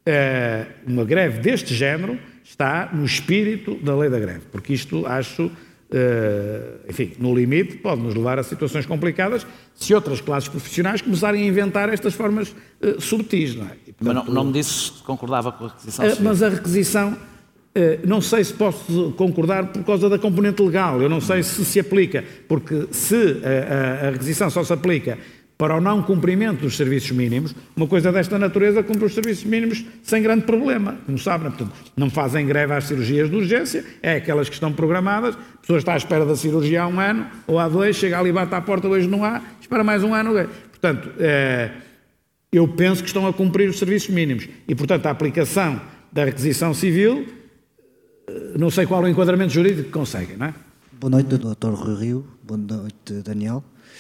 uma greve deste género está no espírito da lei da greve, porque isto acho... Uh, enfim, no limite, pode nos levar a situações complicadas se outras classes profissionais começarem a inventar estas formas uh, subtis, não é? E, portanto, mas não, não me disse se concordava com a requisição. Uh, mas a requisição, uh, não sei se posso concordar por causa da componente legal, eu não sei se se aplica, porque se a, a, a requisição só se aplica para o não cumprimento dos serviços mínimos, uma coisa desta natureza cumpre os serviços mínimos sem grande problema, como sabem, portanto, não fazem greve às cirurgias de urgência, é aquelas que estão programadas, a pessoa está à espera da cirurgia há um ano, ou há dois, chega ali, bate à porta, hoje não há, espera mais um ano. Portanto, é, eu penso que estão a cumprir os serviços mínimos e, portanto, a aplicação da requisição civil, não sei qual é o enquadramento jurídico que conseguem, não é? Boa noite, doutor Rui Rio, boa noite, Daniel.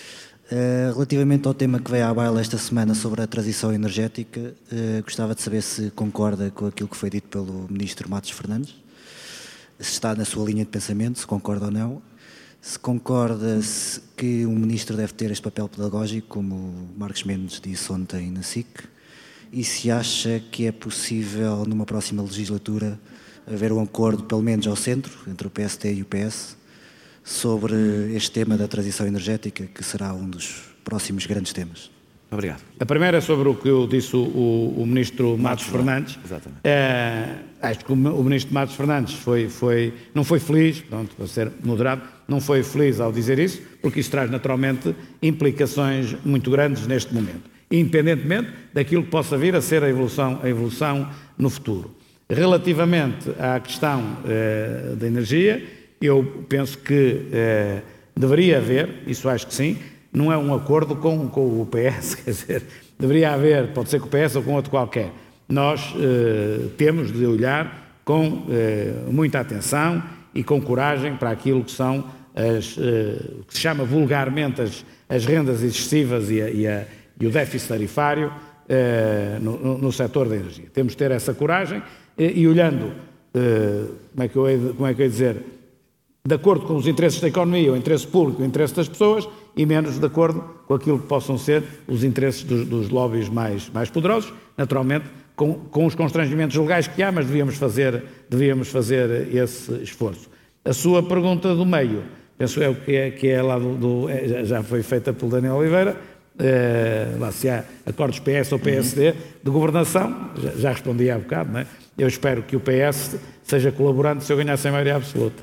Uh, relativamente ao tema que veio à baila esta semana sobre a transição energética, uh, gostava de saber se concorda com aquilo que foi dito pelo ministro Matos Fernandes, se está na sua linha de pensamento, se concorda ou não, se concorda -se que um ministro deve ter este papel pedagógico, como o Marcos Mendes disse ontem na S I C, e se acha que é possível, numa próxima legislatura, haver um acordo, pelo menos ao centro, entre o P S D e o P S, sobre este tema da transição energética, que será um dos próximos grandes temas. Obrigado. A primeira é sobre o que eu disse o, o ministro Matos, Matos Fernandes. Exatamente. É, acho que o, o ministro Matos Fernandes foi, foi, não foi feliz, pronto, para ser moderado, não foi feliz ao dizer isso, porque isso traz naturalmente implicações muito grandes neste momento, independentemente daquilo que possa vir a ser a evolução, a evolução no futuro. Relativamente à questão eh, da energia, eu penso que eh, deveria haver, isso acho que sim, não é um acordo com, com o P S, quer dizer, deveria haver, pode ser com o P S ou com outro qualquer. Nós eh, temos de olhar com eh, muita atenção e com coragem para aquilo que são as, eh, que se chama vulgarmente as, as rendas excessivas e, a, e, a, e o déficit tarifário eh, no, no, no setor da energia. Temos de ter essa coragem eh, e olhando, eh, como, é que eu, como é que eu ia dizer, de acordo com os interesses da economia, o interesse público, o interesse das pessoas, e menos de acordo com aquilo que possam ser os interesses dos, dos lobbies mais, mais poderosos, naturalmente com, com os constrangimentos legais que há, mas devíamos fazer, devíamos fazer esse esforço. A sua pergunta do meio, penso eu que é, que é lá do, do é, já foi feita pelo Daniel Oliveira, é, lá se há acordos P S ou P S D de governação, já, já respondi há bocado, não é? Eu espero que o P S seja colaborante se eu ganhasse a maioria absoluta.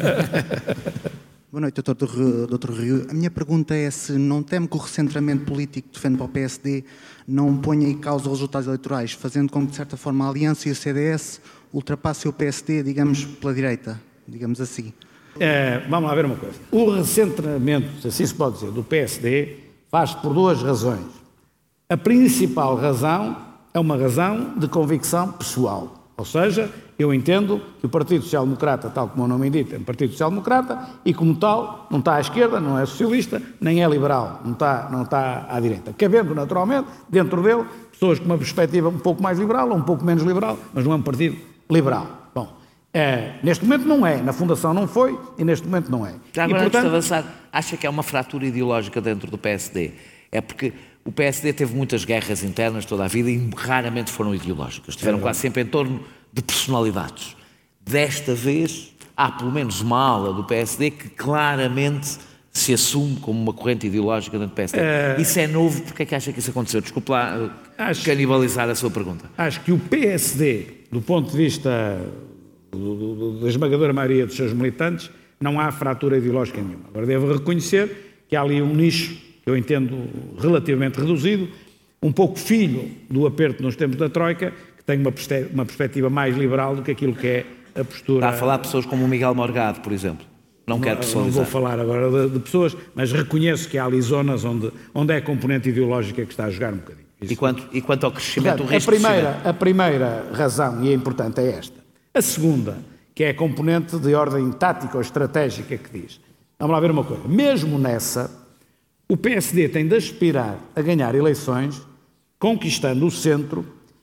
Boa noite, doutor Rio. A minha pergunta é se não teme que o recentramento político que defende para o P S D não ponha em causa os resultados eleitorais, fazendo com que, de certa forma, a Aliança e o C D S ultrapassem o P S D, digamos, pela direita, digamos assim. É, vamos lá ver uma coisa. O recentramento, se assim se pode dizer, do P S D faz-se por duas razões. A principal razão é uma razão de convicção pessoal. Ou seja, eu entendo que o Partido Social Democrata, tal como o nome indica, é um Partido Social Democrata e, como tal, não está à esquerda, não é socialista, nem é liberal, não está, não está à direita. Cabendo, naturalmente, dentro dele, pessoas com uma perspectiva um pouco mais liberal ou um pouco menos liberal, mas não é um partido liberal. Bom, é, neste momento não é, na Fundação não foi e neste momento não é. Já agora, e, portanto, antes de avançar, acha que é uma fratura ideológica dentro do P S D? É porque o P S D teve muitas guerras internas toda a vida e raramente foram ideológicas. Estiveram é quase sempre em torno de personalidades. Desta vez, há pelo menos uma ala do P S D que claramente se assume como uma corrente ideológica dentro do P S D. É... Isso é novo, porque é que acha que isso aconteceu? Desculpe lá acho, canibalizar a sua pergunta. Acho que o P S D, do ponto de vista do, do, da esmagadora maioria dos seus militantes, não há fratura ideológica nenhuma. Agora devo reconhecer que há ali um nicho que eu entendo relativamente reduzido, um pouco filho do aperto nos tempos da Troika, que tem uma, uma perspectiva mais liberal do que aquilo que é a postura... Está a falar de pessoas como o Miguel Morgado, por exemplo. Não, não quero personalizar. Não vou falar agora de, de pessoas, mas reconheço que há ali zonas onde, onde é a componente ideológica que está a jogar um bocadinho. E quanto, e quanto ao crescimento, Portanto, o risco a primeira, de a primeira razão, e é importante, é esta. A segunda, que é a componente de ordem tática ou estratégica que diz. Vamos lá ver uma coisa. Mesmo nessa... O P S D tem de aspirar a ganhar eleições, conquistando o centro,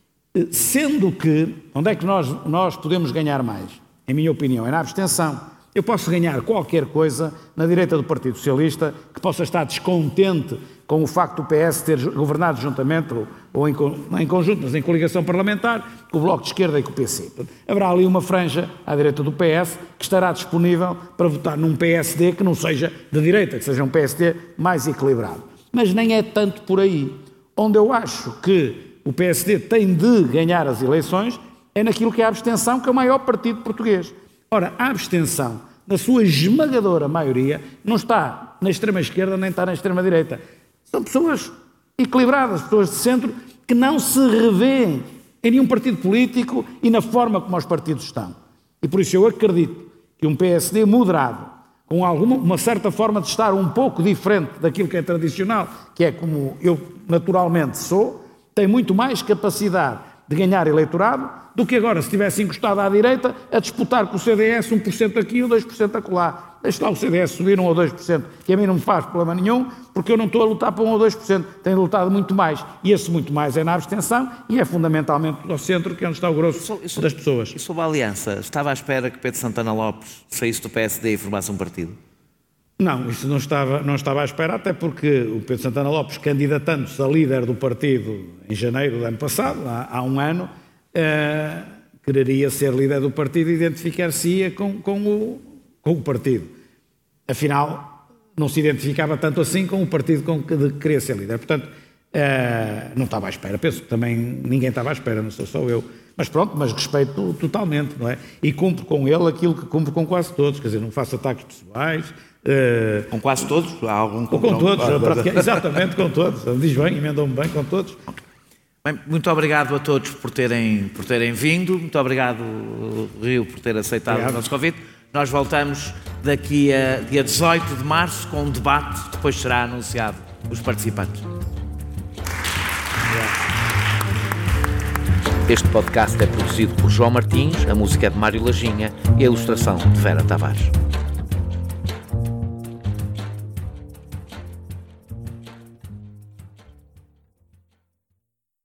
sendo que, onde é que nós, nós podemos ganhar mais? Em minha opinião, é na abstenção. Eu posso ganhar qualquer coisa na direita do Partido Socialista que possa estar descontente com o facto do P S ter governado juntamente, ou, ou em, não em conjunto, mas em coligação parlamentar, com o Bloco de Esquerda e com o P C. Haverá ali uma franja à direita do P S que estará disponível para votar num P S D que não seja de direita, que seja um P S D mais equilibrado. Mas nem é tanto por aí. Onde eu acho que o P S D tem de ganhar as eleições é naquilo que é a abstenção, que é o maior partido português. Ora, a abstenção, na sua esmagadora maioria, não está na extrema-esquerda nem está na extrema-direita. São pessoas equilibradas, pessoas de centro, que não se revêem em nenhum partido político e na forma como os partidos estão. E por isso eu acredito que um P S D moderado, com alguma, uma certa forma de estar um pouco diferente daquilo que é tradicional, que é como eu naturalmente sou, tem muito mais capacidade de ganhar eleitorado do que agora, se estivesse encostado à direita, a disputar com o C D S um por cento aqui ou dois por cento acolá. Deixa lá o C D S subir um ou dois por cento, que a mim não me faz problema nenhum, porque eu não estou a lutar para um ou dois por cento, tenho lutado muito mais. E esse muito mais é na abstenção e é fundamentalmente ao centro, que é onde está o grosso isso, isso, das pessoas. E sobre a aliança, estava à espera que Pedro Santana Lopes saísse do P S D e formasse um partido? Não, isso não estava, não estava à espera, até porque o Pedro Santana Lopes, candidatando-se a líder do partido em janeiro do ano passado, há, há um ano, uh, quereria ser líder do partido e identificar-se-ia com, com, o, com o partido. Afinal, não se identificava tanto assim com o partido com que queria ser líder. Portanto, uh, não estava à espera. Penso que também ninguém estava à espera, não sou só eu. Mas pronto, mas respeito totalmente, não é? E cumpro com ele aquilo que cumpro com quase todos, quer dizer, não faço ataques pessoais, Uh, com quase todos? Há algum com, com todos, ah, exatamente com todos. Diz bem, emendam-me bem com todos. Bem, muito obrigado a todos por terem, por terem vindo. Muito obrigado, Rio, por ter aceitado obrigado. o nosso convite. Nós voltamos daqui a dia dezoito de março com um debate, depois será anunciado os participantes. Este podcast é produzido por João Martins, a música é de Mário Lajinha e a ilustração de Vera Tavares.